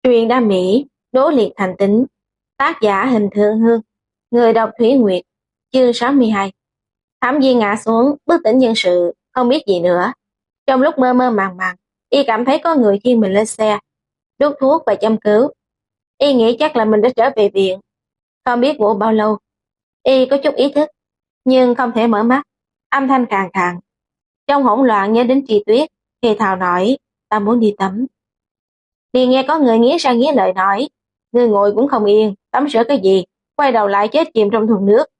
Truyện đam mỹ, đố liệt thành tính. Tác giả Hình Thượng Hương. Người đọc Thủy Nguyệt. Chương 62. Thẩm Viên ngã xuống, bất tỉnh nhân sự, không biết gì nữa. Trong lúc mơ mơ màng màng, y cảm thấy có người khiêng mình lên xe, đút thuốc và châm cứu. Y nghĩ chắc là mình đã trở về viện. Không biết ngủ bao lâu. Y có chút ý thức, nhưng không thể mở mắt. Âm thanh khàn khàn. Trong hỗn loạn nhớ đến Tri Tuyết, thì thào nói, ta muốn đi tắm. Thì nghe có người nghiến răng nghiến lợi nói, người ngồi cũng không yên, tắm rửa cái gì, quay đầu lại chết chìm trong thùng nước.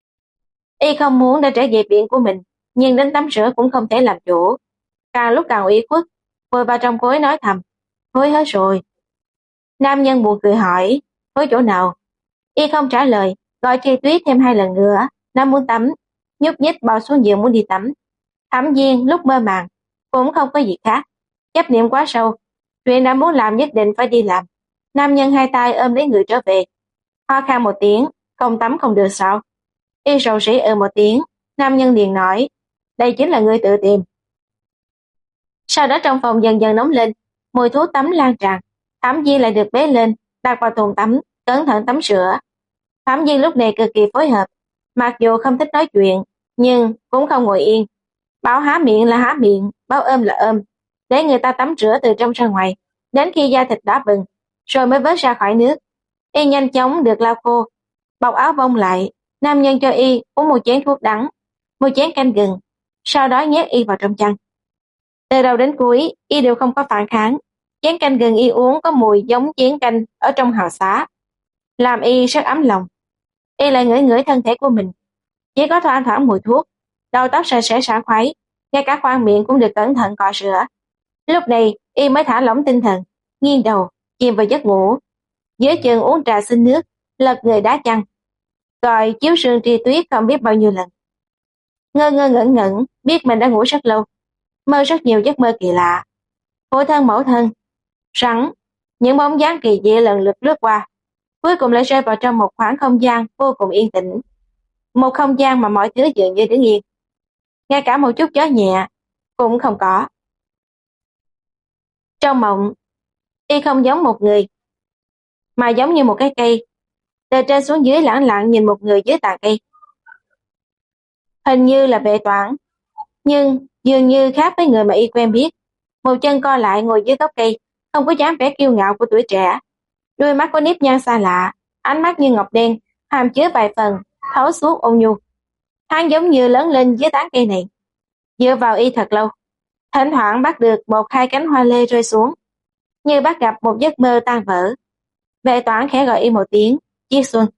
Y không muốn đã trở về viện của mình, nhưng đến tắm rửa cũng không thể làm chủ. Càng lúc càng ủy khuất, vội vào trong cối nói thầm, hối hết rồi. Nam nhân buồn cười hỏi, hối chỗ nào? Y không trả lời, gọi Tri Tuyết thêm 2 lần nữa, nó muốn tắm, nhúc nhích bao xuống giường muốn đi tắm. Thẩm Viên lúc mơ màng, cũng không có gì khác, chấp niệm quá sâu, chuyện đã muốn làm nhất định phải đi làm. Nam nhân 2 tay ôm lấy người trở về, ho khan một tiếng, không tắm không được sao? Y rầu rĩ một tiếng, nam nhân liền nói, đây chính là người tự tìm. Sau đó trong phòng dần dần nóng lên, mùi thuốc tắm lan tràn. Thẩm Viên lại được bế lên, đặt vào thùng tắm, cẩn thận tắm rửa. Thẩm Viên lúc này cực kỳ phối hợp, mặc dù không thích nói chuyện, nhưng cũng không ngồi yên. Bảo há miệng là há miệng, bảo ôm là ôm, để người ta tắm rửa từ trong ra ngoài, đến khi da thịt đỏ bừng, rồi mới vớt ra khỏi nước. Y nhanh chóng được lau khô, bọc áo bông lại, nam nhân cho y uống một chén thuốc đắng, một chén canh gừng, sau đó nhét y vào trong chăn. Từ đầu đến cuối, y đều không có phản kháng. Chén canh gừng y uống có mùi giống chén canh ở trong hào xá, làm y rất ấm lòng. Y lại ngửi ngửi thân thể của mình, chỉ có thoang thoảng mùi thuốc, đầu tóc sạch sẽ sảng khoái, ngay cả khoang miệng cũng được cẩn thận cọ rửa. Lúc này, y mới thả lỏng tinh thần, nghiêng đầu, chìm vào giấc ngủ. Dưới chân uống trà xin nước, lật người đá chăn, gọi chiếu sương Tri Tuyết không biết bao nhiêu lần. Ngơ ngơ ngẩn ngẩn, biết mình đã ngủ rất lâu, mơ rất nhiều giấc mơ kỳ lạ. Phụ thân mẫu thân, rắn, những bóng dáng kỳ dị lần lượt lướt qua, cuối cùng lại rơi vào trong một khoảng không gian vô cùng yên tĩnh. Một không gian mà mọi thứ dường như đứng yên, ngay cả một chút gió nhẹ cũng không có. Trong mộng, y không giống một người, mà giống như một cái cây, từ trên xuống dưới lẳng lặng nhìn một người dưới tàn cây. Hình như là Vệ Toản, nhưng dường như khác với người mà y quen biết. Một chân co lại ngồi dưới gốc cây, không có dáng vẻ kiêu ngạo của tuổi trẻ. Đôi mắt có nếp nhăn xa lạ, ánh mắt như ngọc đen, hàm chứa vài phần thấu suốt ôn nhu. Hắn giống như lớn lên dưới tán cây này, dựa vào y thật lâu, thỉnh thoảng bắt được 1-2 cánh hoa lê rơi xuống, như bắt gặp một giấc mơ tan vỡ. Vệ Toản khẽ gọi y một tiếng, Chiết Xuân.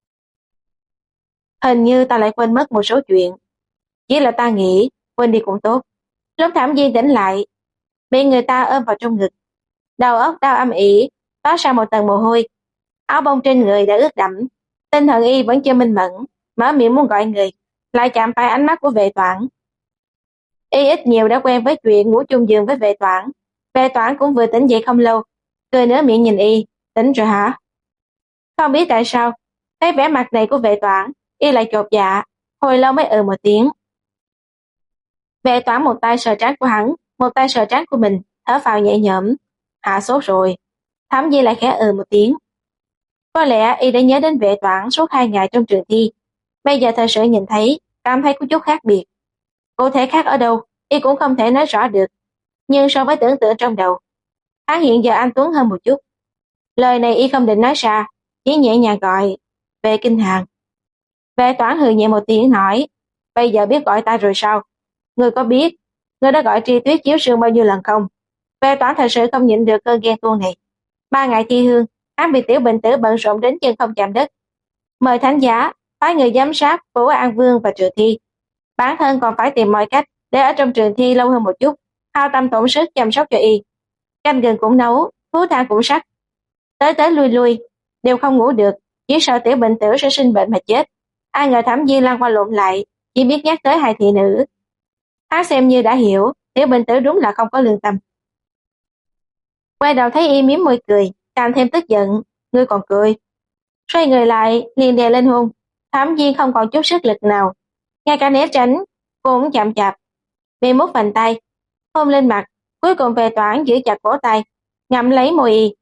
Hình như ta lại quên mất một số chuyện, chỉ là ta nghĩ quên đi cũng tốt. Lúc Thẩm Viên tỉnh lại, bị người ta ôm vào trong ngực, đầu óc đau âm ỉ, toát ra một tầng mồ hôi, áo bông trên người đã ướt đẫm. Tinh thần y vẫn chưa minh mẫn, mở miệng muốn gọi người, lại chạm phải ánh mắt của Vệ Toản. Y ít nhiều đã quen với chuyện ngủ chung giường với Vệ Toản. Vệ Toản cũng vừa tỉnh dậy không lâu, cười nở miệng nhìn y, tỉnh rồi hả? Không biết tại sao, thấy vẻ mặt này của Vệ Toản, y lại chột dạ, hồi lâu mới một tiếng. Vệ Toản một tay sờ trán của hắn, một tay sờ trán của mình, thở phào nhẹ nhõm, hạ sốt rồi. Thẩm Di lại khẽ một tiếng. Có lẽ y đã nhớ đến Vệ Toản suốt 2 ngày trong trường thi, bây giờ thật sự nhìn thấy, cảm thấy có chút khác biệt. Cụ thể khác ở đâu, y cũng không thể nói rõ được, nhưng so với tưởng tượng trong đầu, hắn hiện giờ anh tuấn hơn một chút. Lời này y không định nói ra, chỉ nhẹ nhàng gọi, Vệ Kinh Hàn. Vệ Toản hừ nhẹ một tiếng nói, bây giờ biết gọi ta rồi sao? Ngươi có biết, ngươi đã gọi Tri Tuyết chiếu sương bao nhiêu lần không? Vệ Toản thật sự không nhịn được cơn ghen tuông này. 3 ngày thi hương, hắn bị tiểu bệnh tử bận rộn đến chân không chạm đất. Mời thánh giá, phái người giám sát Vũ An Vương và trường thi. Bản thân còn phải tìm mọi cách để ở trong trường thi lâu hơn một chút, hao tâm tổn sức chăm sóc cho y. Canh gừng cũng nấu, thuốc thang cũng sắc. Tới tới lui lui, đều không ngủ được, chỉ sợ tiểu bệnh tử sẽ sinh bệnh mà chết. Ai ngờ Thẩm Viên lăn qua lộn lại, chỉ biết nhắc tới 2 thị nữ. Hắn xem như đã hiểu, tiểu bệnh tử đúng là không có lương tâm. Quay đầu thấy y mím môi cười, càng thêm tức giận, ngươi còn cười. Xoay người lại, liền đè lên hôn. Thẩm Viên không còn chút sức lực nào, ngay cả né tránh cũng chậm chạp, bị mút vành tay, hôn lên mặt, cuối cùng Vệ Toản giữ chặt cổ tay, ngậm lấy môi y.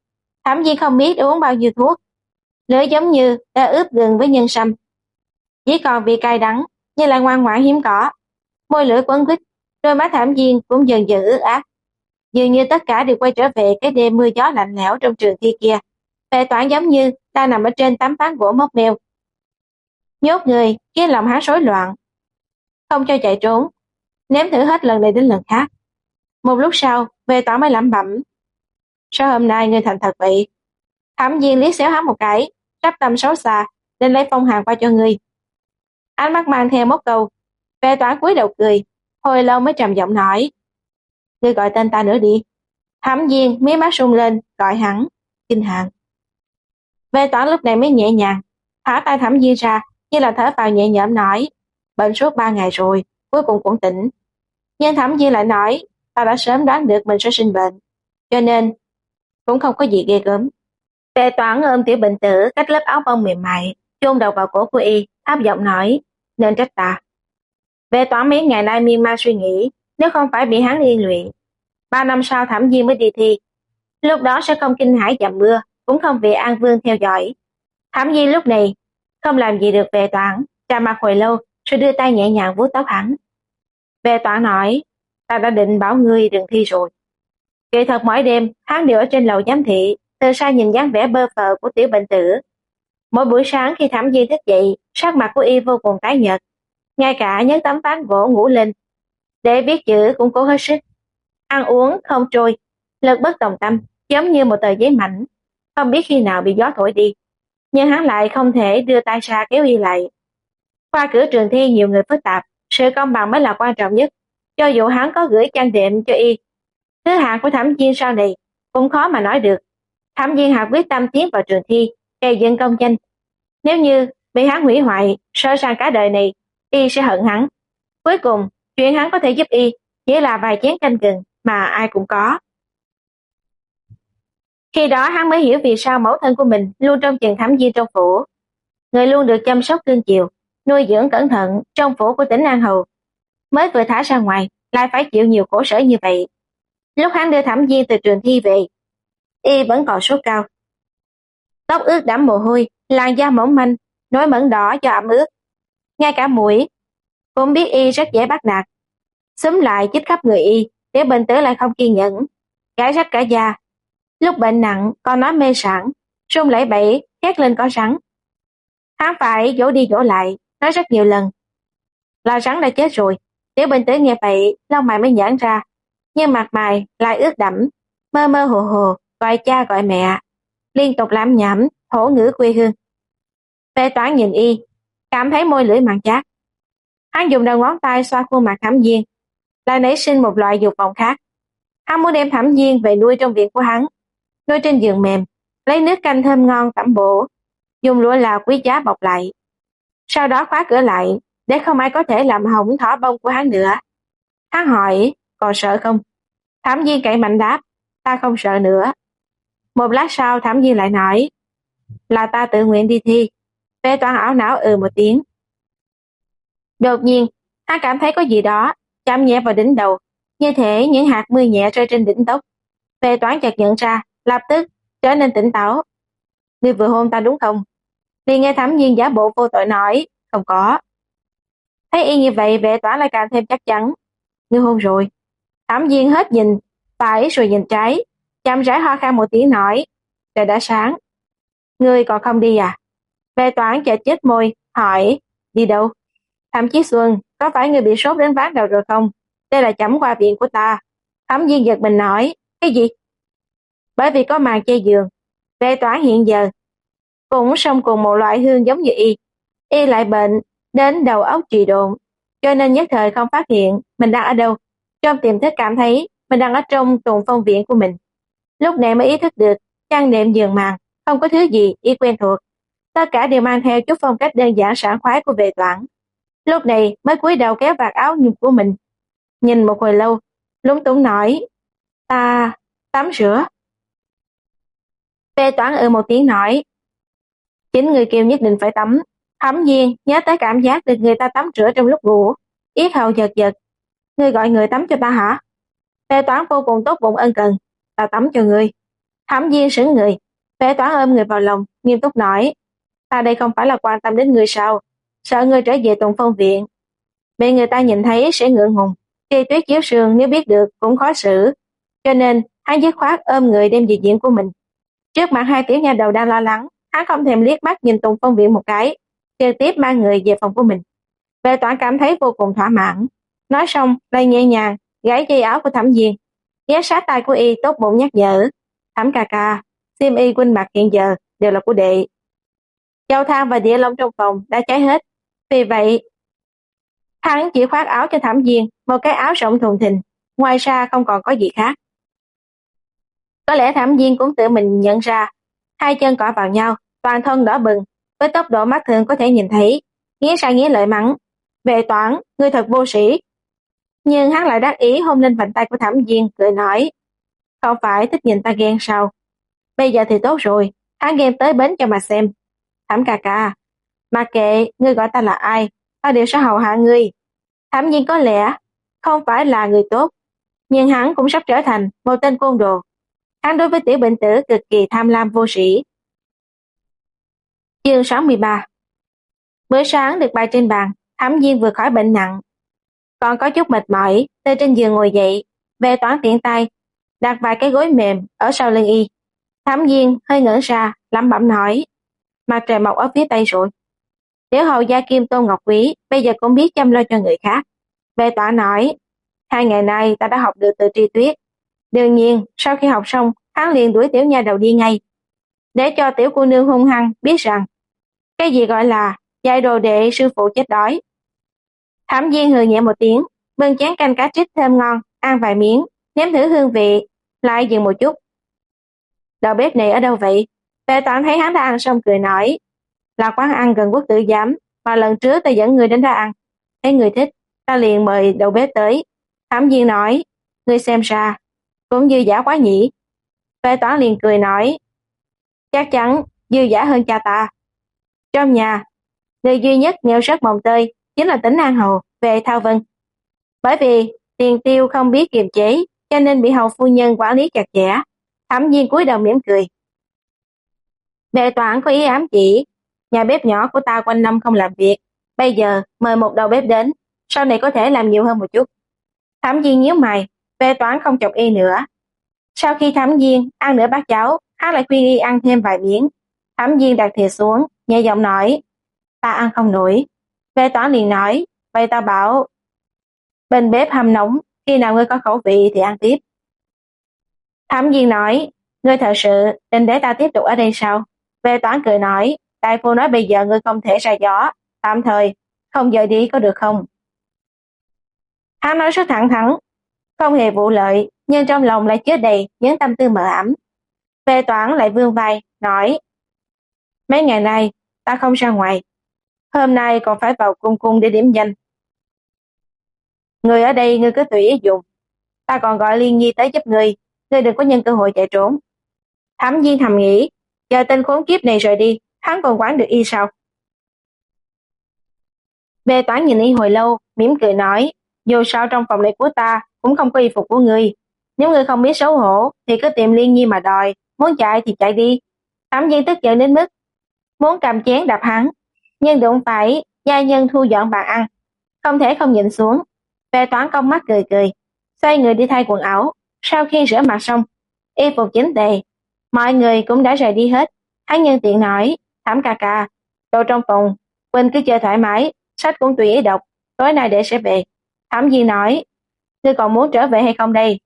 Thẩm Viên không biết đã uống bao nhiêu thuốc, lưỡi giống như đã ướp gừng với nhân sâm, chỉ còn vị cay đắng, nhưng lại ngoan ngoãn hiếm có. Môi lưỡi quấn quýt, đôi mắt Thẩm Viên cũng dần dần ướt át. Dường như tất cả đều quay trở về cái đêm mưa gió lạnh lẽo trong trường thi kia. Vệ Toản giống như đang nằm ở trên tấm ván gỗ móc meo, nhốt người khiến lòng hắn rối loạn, không cho chạy trốn, nếm thử hết lần này đến lần khác. Một lúc sau, Vệ Toản mới lẩm bẩm: sao hôm nay ngươi thành thật vậy? Thẩm Viên liếc xéo hắn một cái, sắp tâm xấu xa, nên lấy phong hàn qua cho ngươi. Ánh mắt mang theo móc câu. Vệ Toản cúi đầu cười, hồi lâu mới trầm giọng nói: ngươi gọi tên ta nữa đi. Thẩm Viên mí mắt rung lên, gọi hắn Kinh Hàn. Vệ Toản lúc này mới nhẹ nhàng thả tay Thẩm Viên ra, như là thở vào nhẹ nhõm nói: bệnh suốt 3 ngày rồi, cuối cùng cũng tỉnh. Nhưng Thẩm Viên lại nói: ta đã sớm đoán được mình sẽ sinh bệnh, cho nên cũng không có gì ghê gớm. Vệ Toản ôm tiểu bệnh tử cách lớp áo bông mềm mại, chôn đầu vào cổ của y, thấp giọng nói: nên trách ta. Vệ Toản mấy ngày nay miên man suy nghĩ, nếu không phải bị hắn liên lụy, 3 năm sau Thẩm Viên mới đi thi, lúc đó sẽ không kinh hãi dầm mưa, cũng không bị An Vương theo dõi. Thẩm Viên lúc này không làm gì được Vệ Toản, trầm mặt hồi lâu rồi đưa tay nhẹ nhàng vuốt tóc hắn. Vệ Toản nói: ta đã định bảo ngươi đừng thi rồi. Kỳ thật mỗi đêm hắn đều ở trên lầu giám thị, từ xa nhìn dáng vẻ bơ phờ của tiểu bệnh tử. Mỗi buổi sáng khi Thẩm Viên thức dậy, sắc mặt của y vô cùng tái nhợt, ngay cả nhấc tấm ván gỗ ngủ lên để viết chữ cũng cố hết sức. Ăn uống không trôi, lực bất tòng tâm, giống như một tờ giấy mảnh, không biết khi nào bị gió thổi đi. Nhưng hắn lại không thể đưa tay ra kéo y lại. Khoa cử trường thi nhiều người phức tạp, sự công bằng mới là quan trọng nhất. Cho dù hắn có gửi trang đệm cho y, thứ hạng của Thẩm Viên sau này cũng khó mà nói được. Thẩm Viên Hạc quyết tâm tiến vào trường thi, gây dựng công danh. Nếu như bị hắn hủy hoại, sợ rằng cả đời này y sẽ hận hắn. Cuối cùng, chuyện hắn có thể giúp y chỉ là vài chén canh gừng mà ai cũng có. Khi đó hắn mới hiểu vì sao mẫu thân của mình luôn trông chừng Thẩm Viên trong phủ. Người luôn được chăm sóc cưng chiều, nuôi dưỡng cẩn thận trong phủ của tỉnh An Hầu, mới vừa thả ra ngoài lại phải chịu nhiều khổ sở như vậy. Lúc hắn đưa Thẩm Viên từ trường thi về, y vẫn còn sốt cao, tóc ướt đẫm mồ hôi, làn da mỏng manh, nổi mẩn đỏ do ẩm ướt. Ngay cả muỗi cũng biết y rất dễ bắt nạt, xúm lại chích khắp người y. Tiểu bệnh tử lại không kiên nhẫn, gãi rách cả da. Lúc bệnh nặng còn nói mê sảng, run lẩy bẩy hét lên có rắn. Hắn phải dỗ đi dỗ lại, nói rất nhiều lần là rắn đã chết rồi. Tiểu bệnh tử nghe vậy, lông mày mới nhãn ra, nhưng mặt mày lại ướt đẫm, mơ mơ hồ hồ gọi cha gọi mẹ, liên tục lẩm nhẩm thổ ngữ quê hương. Vệ Toản nhìn y, cảm thấy môi lưỡi mặn chát. Hắn dùng đầu ngón tay xoa khuôn mặt Thẩm Viên, lại nảy sinh một loại dục vọng khác. Hắn muốn đem Thẩm Viên về nuôi trong viện của hắn, nuôi trên giường mềm, lấy nước canh thơm ngon tẩm bổ, dùng lụa là quý giá bọc lại, sau đó khóa cửa lại để không ai có thể làm hỏng thỏ bông của hắn nữa. Hắn hỏi: còn sợ không? Thẩm Viên cậy mạnh đáp: ta không sợ nữa. Một lát sau Thẩm Viên lại nói: là ta tự nguyện đi thi. Vệ Toản ảo não một tiếng. Đột nhiên hắn cảm thấy có gì đó chạm nhẹ vào đỉnh đầu, như thể những hạt mưa nhẹ rơi trên đỉnh tóc. Vệ Toản chợt nhận ra, lập tức trở nên tỉnh táo. Ngươi vừa hôn ta đúng không? Liền nghe Thẩm Viên giả bộ vô tội nói: không có. Thấy y như vậy, Vệ Toản lại càng thêm chắc chắn. Ngươi hôn rồi. Thẩm Viên hết nhìn phải rồi nhìn trái, chậm rãi ho khan một tiếng nói: trời đã sáng, ngươi còn không đi à? Vệ Toản chợt chết môi, hỏi: đi đâu? Thẩm Chí Xuân, có phải ngươi bị sốt đến ván đầu rồi không? Đây là chẩm qua viện của ta. Thẩm Viên giật mình nói: cái gì? Bởi vì có màn che giường. Vệ Toản hiện giờ cũng sống cùng một loại hương giống như y lại bệnh đến đầu óc trì độn, cho nên nhất thời không phát hiện mình đang ở đâu. Trong tiềm thức cảm thấy mình đang ở trong Tùng Phong viện của mình. Lúc này mới ý thức được chăn đệm giường màn không có thứ gì y quen thuộc, tất cả đều mang theo chút phong cách đơn giản sảng khoái của Vệ Toản. Lúc này mới cúi đầu kéo vạt áo nhung của mình, nhìn một hồi lâu, lúng túng nói: ta tắm rửa. Vệ Toản một tiếng nói: chính người kêu nhất định phải tắm. Thẩm Viên nhớ tới cảm giác được người ta tắm rửa trong lúc ngủ, yết hầu giật giật. Ngươi gọi người tắm cho ta hả? Vệ Toản vô cùng tốt bụng ân cần: ta tắm cho ngươi. Thẩm Viên sững người, Vệ Toán ôm người vào lòng, nghiêm túc nói, ta đây không phải là quan tâm đến ngươi sao, sợ ngươi trở về Tùng Phong viện. Bị người ta nhìn thấy sẽ ngượng ngùng, khi Tuyết Chiếu Sương nếu biết được cũng khó xử, cho nên hắn dứt khoát ôm người đem về viện của mình. Trước mặt hai tiểu nha đầu đang lo lắng, hắn không thèm liếc mắt nhìn Tùng Phong viện một cái, trực tiếp mang người về phòng của mình. Vệ Toán cảm thấy vô cùng thỏa mãn, nói xong lại nhẹ nhàng gãy dây áo của Thẩm Diên, ghé sát tai của y tốt bụng nhắc nhở, Thẩm ca ca, xiêm y huynh mặc hiện giờ đều là của đệ. Châu than và địa long trong phòng đã cháy hết, vì vậy hắn chỉ khoác áo cho Thẩm Diên một cái áo rộng thùng thình, ngoài ra không còn có gì khác. Có lẽ Thẩm Diên cũng tự mình nhận ra, hai chân cọ vào nhau, toàn thân đỏ bừng, với tốc độ mắt thường có thể nhìn thấy, nghiến răng nghiến lợi mắng, Vệ Toán, ngươi thật vô sĩ. Nhưng hắn lại đắc ý hôn lên vành tay của Thẩm Diên, cười nói, không phải thích nhìn ta ghen sao? Bây giờ thì tốt rồi, hắn ghen tới bến cho mà xem. Thẩm ca ca, mặc kệ ngươi gọi ta là ai, ta đều sẽ hầu hạ ngươi. Thẩm Diên có lẽ không phải là người tốt, nhưng hắn cũng sắp trở thành một tên côn đồ. Hắn đối với tiểu bệnh tử cực kỳ tham lam vô sĩ. Chương 63. Bữa sáng được bày trên bàn, Thẩm Diên vừa khỏi bệnh nặng, còn có chút mệt mỏi, từ trên giường ngồi dậy, Vệ Toán tiện tay đặt vài cái gối mềm ở sau lưng y. Thẩm Diên hơi ngỡ ra, lẩm bẩm nói, mặt trời mọc ở phía tây rồi. Tiểu hầu gia Kim Tôn Ngọc Quý bây giờ cũng biết chăm lo cho người khác. Vệ Toán nói, 2 ngày nay ta đã học được từ Tri Tuyết. Đương nhiên, sau khi học xong, hắn liền đuổi tiểu nha đầu đi ngay, để cho tiểu cô nương hung hăng biết rằng cái gì gọi là dạy đồ đệ sư phụ chết đói. Thẩm Diên hừ nhẹ một tiếng, bưng chén canh cá trích thơm ngon, ăn vài miếng, nếm thử hương vị, lại dừng một chút. Đầu bếp này ở đâu vậy? Vệ Toán thấy hắn đã ăn xong cười nói, là quán ăn gần Quốc Tử Giám, mà lần trước ta dẫn người đến đó ăn. Thấy người thích, ta liền mời đầu bếp tới. Thẩm Diên nói, ngươi xem ra, cũng dư giả quá nhỉ. Vệ Toán liền cười nói, chắc chắn dư giả hơn cha ta. Trong nhà, người duy nhất nghèo rất mồng tơi chính là Tỉnh An Hầu, Vệ Thao Vân. Bởi vì tiền tiêu không biết kiềm chế, cho nên bị hầu phu nhân quản lý chặt chẽ. Thẩm Diên cúi đầu mỉm cười. Vệ Toán có ý ám chỉ, nhà bếp nhỏ của ta quanh năm không làm việc, bây giờ mời một đầu bếp đến, sau này có thể làm nhiều hơn một chút. Thẩm Diên nhíu mày, Vệ Toán không chọc y nữa. Sau khi Thẩm Diên ăn nửa bát cháo, hắn lại khuyên y ăn thêm vài miếng. Thẩm Diên đặt thìa xuống, nhẹ giọng nói, ta ăn không nổi. Vệ Toán liền nói, vậy ta bảo bên bếp hâm nóng, khi nào ngươi có khẩu vị thì ăn tiếp. Thẩm Diên nói, ngươi thật sự định để ta tiếp tục ở đây sao? Vệ Toán cười nói, đại phu nói bây giờ ngươi không thể ra gió, tạm thời không rời đi có được không? Hắn nói rất thẳng thắn, không hề vụ lợi, nhưng trong lòng lại chứa đầy những tâm tư mờ ám. Vệ Toán lại vươn vai, nói, mấy ngày nay ta không ra ngoài, hôm nay còn phải vào cung để điểm danh. Người ở đây ngươi cứ tùy ý dùng, ta còn gọi Liên Nhi tới giúp ngươi đừng có nhân cơ hội chạy trốn. Thẩm Diên thầm nghĩ, giờ tên khốn kiếp này rời đi, hắn còn quản được y sao? Vệ Toán nhìn y hồi lâu, mỉm cười nói, dù sao trong phòng này của ta cũng không có y phục của ngươi, nếu ngươi không biết xấu hổ thì cứ tìm Liên Nhi mà đòi, muốn chạy thì chạy đi. Thẩm Diên tức giận đến mức muốn cầm chén đập hắn, nhưng đụng phải gia nhân thu dọn bàn ăn, không thể không nhìn xuống. Vệ Toán cong mắt cười cười, xoay người đi thay quần áo. Sau khi rửa mặt xong, y phục chỉnh tề, mọi người cũng đã rời đi hết. Hắn nhân tiện nói, Thẩm ca ca, đồ trong phòng Quỳnh cứ chơi thoải mái, sách cũng tùy ý đọc, tối nay để sẽ về. Thẩm Diên nói, ngươi còn muốn trở về hay không đây?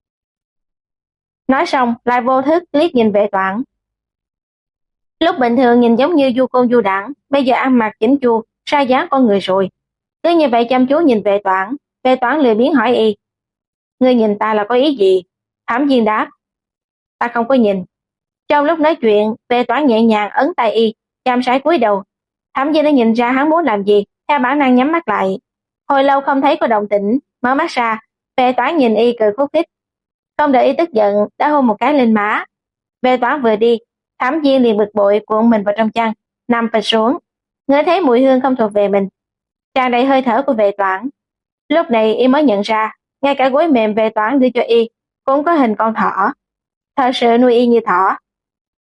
Nói xong lại vô thức liếc nhìn Vệ Toán. Lúc bình thường nhìn giống như du côn du đảng, bây giờ ăn mặc chỉnh chu, ra dáng con người rồi. Cứ như vậy chăm chú nhìn Vệ Toán lười biếng hỏi y, ngươi nhìn ta là có ý gì? Thẩm Diên đáp, ta không có nhìn. Trong lúc nói chuyện, Vệ Toán nhẹ nhàng ấn tay y, chăm sải cúi đầu. Thẩm Diên đã nhìn ra hắn muốn làm gì, theo bản năng nhắm mắt lại. Hồi lâu không thấy có động tĩnh, mở mắt ra, Vệ Toán nhìn y cười khúc khích. Không đợi y tức giận, đã hôn một cái lên má. Vệ Toán vừa đi, Thẩm Diên liền bực bội cuộn mình vào trong chăn, nằm phịch xuống, ngửi thấy mùi hương không thuộc về mình, tràn đầy hơi thở của Vệ Toán. Lúc này y mới nhận ra, ngay cả gối mềm Vệ Toán đưa cho y cũng có hình con thỏ, thật sự nuôi y như thỏ.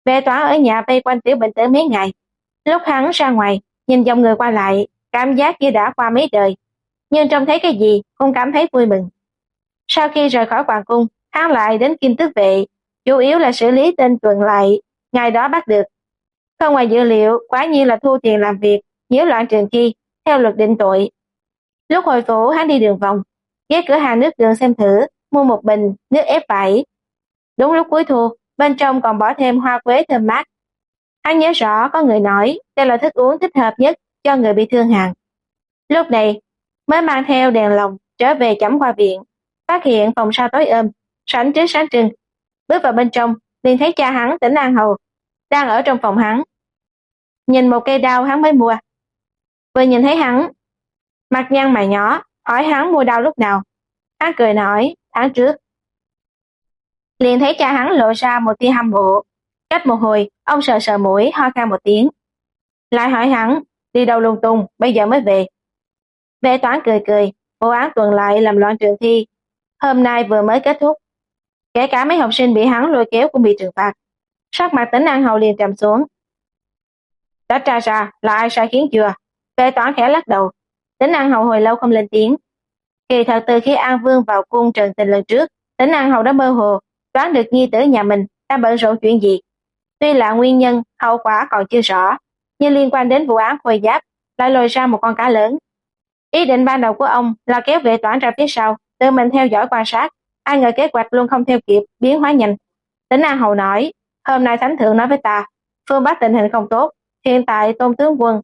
Vệ Toán ở nhà vây quanh Tiểu Bình Tử mấy ngày. Lúc hắn ra ngoài, nhìn dòng người qua lại, cảm giác như đã qua mấy đời, nhưng trông thấy cái gì cũng cảm thấy vui mừng. Sau khi rời khỏi hoàng cung, hắn lại đến Kim Tước Vệ, chủ yếu là xử lý tên tuần lại, ngày đó bắt được. Không ngoài dự liệu, quả nhiên là thu tiền làm việc, nhiễu loạn trường chi, theo luật định tội. Lúc hồi phủ hắn đi đường vòng, ghé cửa hàng nước đường xem thử, mua một bình nước ép vải. Đúng lúc cuối thu, bên trong còn bỏ thêm hoa quế thơm mát. Hắn nhớ rõ có người nói đây là thức uống thích hợp nhất cho người bị thương hàn. Lúc này mới mang theo đèn lồng trở về chẩm qua viện, phát hiện phòng sau tối sảnh trước sáng trưng. Bước vào bên trong, liền thấy cha hắn Tỉnh An Hầu đang ở trong phòng hắn. Nhìn một cây đao hắn mới mua. Vừa nhìn thấy hắn, mặt nhăn mày nhỏ, hỏi hắn mua đao lúc nào. Hắn cười nói, tháng trước. Liền thấy cha hắn lộ ra một tia hâm mộ. Cách một hồi, ông sờ sờ mũi, ho khan một tiếng. Lại hỏi hắn, đi đâu lung tung, bây giờ mới về. Vệ Toán cười cười, vụ án tuần lại làm loạn trường thi. Hôm nay vừa mới kết thúc. Kể cả mấy học sinh bị hắn lôi kéo cũng bị trừng phạt. Sắc mặt Tỉnh An Hầu liền trầm xuống. Đã tra ra là ai sai khiến chưa? Vệ Toán khẽ lắc đầu. Tỉnh An Hầu hồi lâu không lên tiếng. Kỳ thật từ khi An Vương vào cung trần tình lần trước, Tỉnh An Hầu đã mơ hồ đoán được nhi tử nhà mình đang bận rộn chuyện gì. Tuy là nguyên nhân, hậu quả còn chưa rõ, nhưng liên quan đến vụ án Khôi Giáp lại lôi ra một con cá lớn. Ý định ban đầu của ông là kéo Vệ Toán ra phía sau, tự mình theo dõi quan sát, ai ngờ kế hoạch luôn không theo kịp, biến hóa nhanh. Tỉnh An Hầu nói, hôm nay Thánh Thượng nói với ta, phương Bắc tình hình không tốt, hiện tại Tôn tướng quân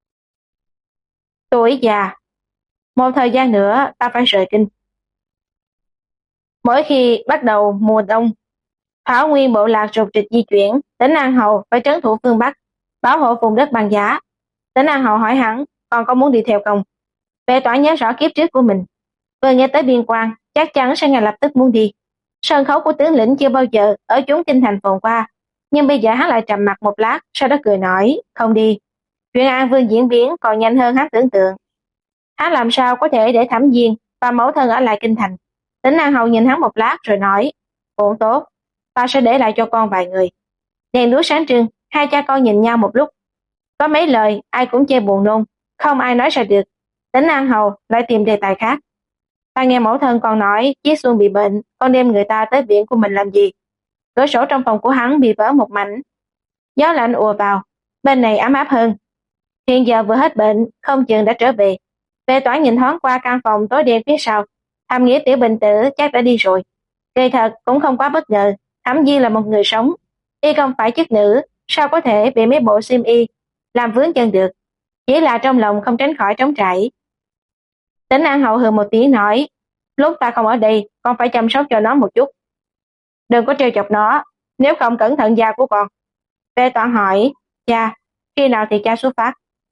tuổi già, một thời gian nữa ta phải rời kinh. Mỗi khi bắt đầu mùa đông, Thảo Nguyên bộ lạc rục rịch di chuyển, Tỉnh An Hầu phải trấn thủ phương Bắc, bảo hộ vùng đất băng giá. Tỉnh An Hầu hỏi hắn, còn có muốn đi theo không? Vệ Toán nhớ rõ kiếp trước của mình, vừa nghe tới biên quan, chắc chắn sẽ ngay lập tức muốn đi. Sân khấu của tướng lĩnh chưa bao giờ ở chốn kinh thành phồn qua, nhưng bây giờ hắn lại trầm mặt một lát, sau đó cười nói, không đi. Chuyện An Vương diễn biến còn nhanh hơn hắn tưởng tượng. Hắn làm sao có thể để Thẩm Diên và mẫu thân ở lại kinh thành? Tỉnh An Hầu nhìn hắn một lát rồi nói, ổn tốt, ta sẽ để lại cho con vài người. Đèn đuốc sáng trưng, hai cha con nhìn nhau một lúc. Có mấy lời ai cũng chê buồn nôn, không ai nói ra được. Tỉnh An Hầu lại tìm đề tài khác. Ta nghe mẫu thân còn nói Chiết Xuân bị bệnh, con đem người ta tới viện của mình làm gì? Cửa sổ trong phòng của hắn bị vỡ một mảnh. Gió lạnh ùa vào, bên này ấm áp hơn. Hiện giờ vừa hết bệnh, không chừng đã trở về. Vệ Toán nhìn thoáng qua căn phòng tối đen phía sau, thầm nghĩ Tiểu Bình Tử chắc đã đi rồi. Kỳ thật cũng không quá bất ngờ, Thẩm Di là một người sống, y không phải chức nữ, sao có thể bị mấy bộ xiêm y làm vướng chân được. Chỉ là trong lòng không tránh khỏi trống trải. Tỉnh An Hậu hừ một tiếng nói, lúc ta không ở đây, con phải chăm sóc cho nó một chút. Đừng có trêu chọc nó, nếu không cẩn thận da của con. Vệ Toán hỏi, cha, khi nào thì cha xuất phát?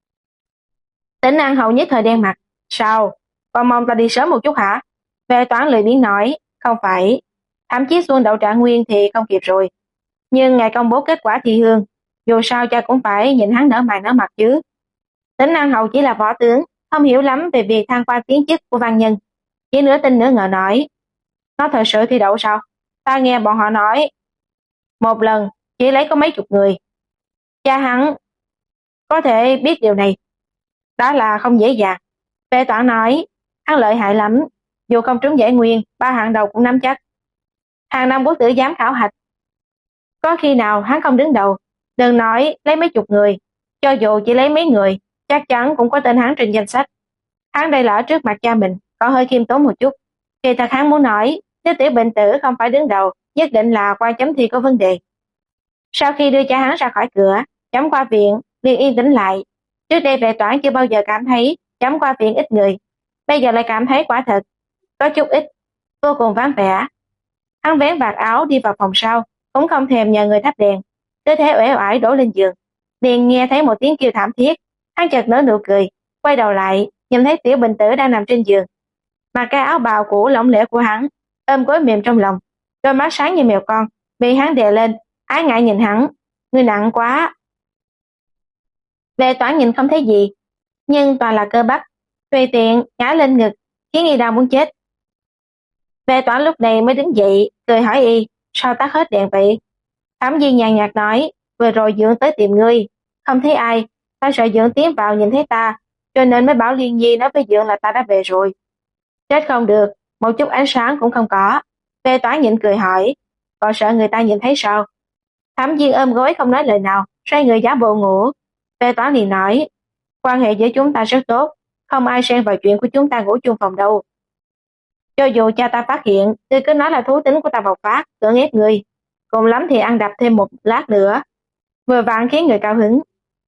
Tỉnh An Hậu nhất thời đen mặt, sao, con mong ta đi sớm một chút hả? Vệ Toán lười biếng nói, không phải, thậm chí Xuân đậu trạng nguyên thì không kịp rồi. Nhưng ngày công bố kết quả thi hương, dù sao cha cũng phải nhìn hắn nở mày nở mặt chứ. Tỉnh An Hậu chỉ là võ tướng, không hiểu lắm về việc thăng quan tiến chức của văn nhân. Chỉ nửa tin nửa ngờ nói, nó thật sự thi đậu sao? Ta nghe bọn họ nói, một lần chỉ lấy có mấy chục người. Cha hắn có thể biết điều này, đó là không dễ dàng. Vệ Toán nói, hắn lợi hại lắm, dù không trúng giải nguyên, ba hạng đầu cũng nắm chắc. Hàng năm quốc tử giám khảo hạch, có khi nào hắn không đứng đầu, đừng nói lấy mấy chục người, cho dù chỉ lấy mấy người, chắc chắn cũng có tên hắn trên danh sách. Hắn đây là ở trước mặt cha mình, có hơi khiêm tốn một chút. Kỳ thật hắn muốn nói, nếu Tiểu Bình Tử không phải đứng đầu, nhất định là qua chấm thi có vấn đề. Sau khi đưa cha hắn ra khỏi cửa, chấm qua viện, liền yên tĩnh lại. Trước đây Vệ Toán chưa bao giờ cảm thấy chấm qua viện ít người, bây giờ lại cảm thấy quả thật, có chút ít, vô cùng vắng vẻ. Hắn vén vạt áo đi vào phòng sau, cũng không thèm nhờ người thắp đèn, cứ thế uể oải đổ lên giường. Liền nghe thấy một tiếng kêu thảm thiết, hắn chợt nở nụ cười, quay đầu lại, nhìn thấy Tiểu Bình Tử đang nằm trên giường. Mặc cái áo bào cũ lỏng lẻo của hắn, ôm gối mềm trong lòng, đôi mắt sáng như mèo con, bị hắn đè lên, ái ngại nhìn hắn, người nặng quá. Vệ Toán nhìn không thấy gì, nhưng toàn là cơ bắp, tùy tiện ngã lên ngực, khiến y đau muốn chết. Vệ Toán lúc này mới đứng dậy, cười hỏi y, sao tắt hết đèn vậy? Thẩm Di nhàn nhạt nói, vừa rồi Dượng tới tìm ngươi, không thấy ai, ta sợ Dượng tiến vào nhìn thấy ta, cho nên mới bảo Liên Nhi nói với Dượng là ta đã về rồi. Chết không được, một chút ánh sáng cũng không có. Bê Toán nhịn cười hỏi, còn sợ người ta nhìn thấy sao? Thẩm Viên ôm gối không nói lời nào, xoay người giả bộ ngủ. Bê Toán liền nói, quan hệ giữa chúng ta rất tốt, không ai xen vào chuyện của chúng ta ngủ chung phòng đâu. Cho dù cha ta phát hiện, ngươi cứ nói là thú tính của ta bộc phát, cưỡng ép ngươi. Cùng lắm thì ăn đập thêm một lát nữa. Vừa vặn khiến người cao hứng.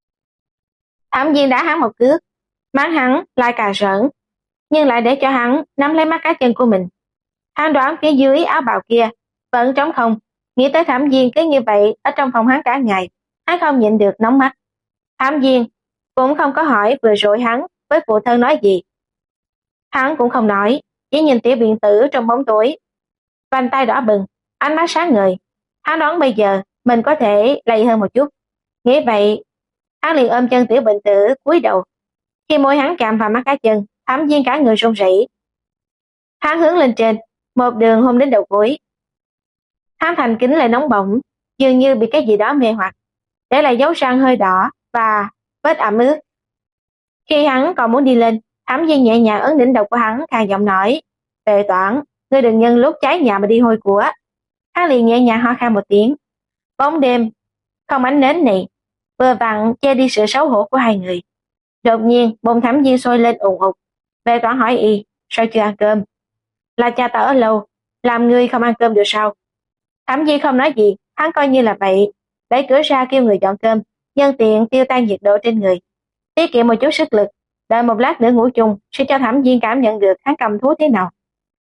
Thẩm Viên đá hắn một cước, mắng hắn lại cà rỡn, nhưng lại để cho hắn nắm lấy mắt cá chân của mình. Hắn đoán phía dưới áo bào kia vẫn trống không, nghĩ tới Thẩm Viên cứ như vậy ở trong phòng hắn cả ngày, hắn không nhịn được nóng mắt. Thẩm Viên cũng không có hỏi vừa rồi hắn với phụ thân nói gì. Hắn cũng không nói, chỉ nhìn tiểu biện tử trong bóng tối. Vành tay đỏ bừng, ánh mắt sáng ngời. Hắn đoán bây giờ mình có thể lầy hơn một chút. Nghĩ vậy, hắn liền ôm chân tiểu bệnh tử cúi đầu. Khi môi hắn chạm vào mắt cá chân, Thẩm Viên cả người run rẩy. Hắn hướng lên trên, một đường hôn đến đầu gối. Hắn thành kính lại nóng bỏng, dường như bị cái gì đó mê hoặc, để lại dấu răng hơi đỏ và vết ẩm ướt. Khi hắn còn muốn đi lên, Thẩm Viên nhẹ nhàng ấn đỉnh đầu của hắn, khàn giọng nói, Tề Toản, ngươi đừng nhân lúc cháy nhà mà đi hôi của. Hắn liền nhẹ nhàng ho khan một tiếng. Bóng đêm, không ánh nến này, vừa vặn che đi sự xấu hổ của hai người. Đột nhiên, bụng Thẩm Viên sôi lên ùn ụt. Tề Toản hỏi y, sao chưa ăn cơm? Là cha ta ở lâu, làm ngươi không ăn cơm được sao? Thẩm Viên không nói gì, hắn coi như là vậy, đẩy cửa ra kêu người dọn cơm, nhân tiện tiêu tan nhiệt độ trên người, tiết kiệm một chút sức lực, đợi một lát nữa ngủ chung sẽ cho Thẩm Viên cảm nhận được hắn cầm thú thế nào.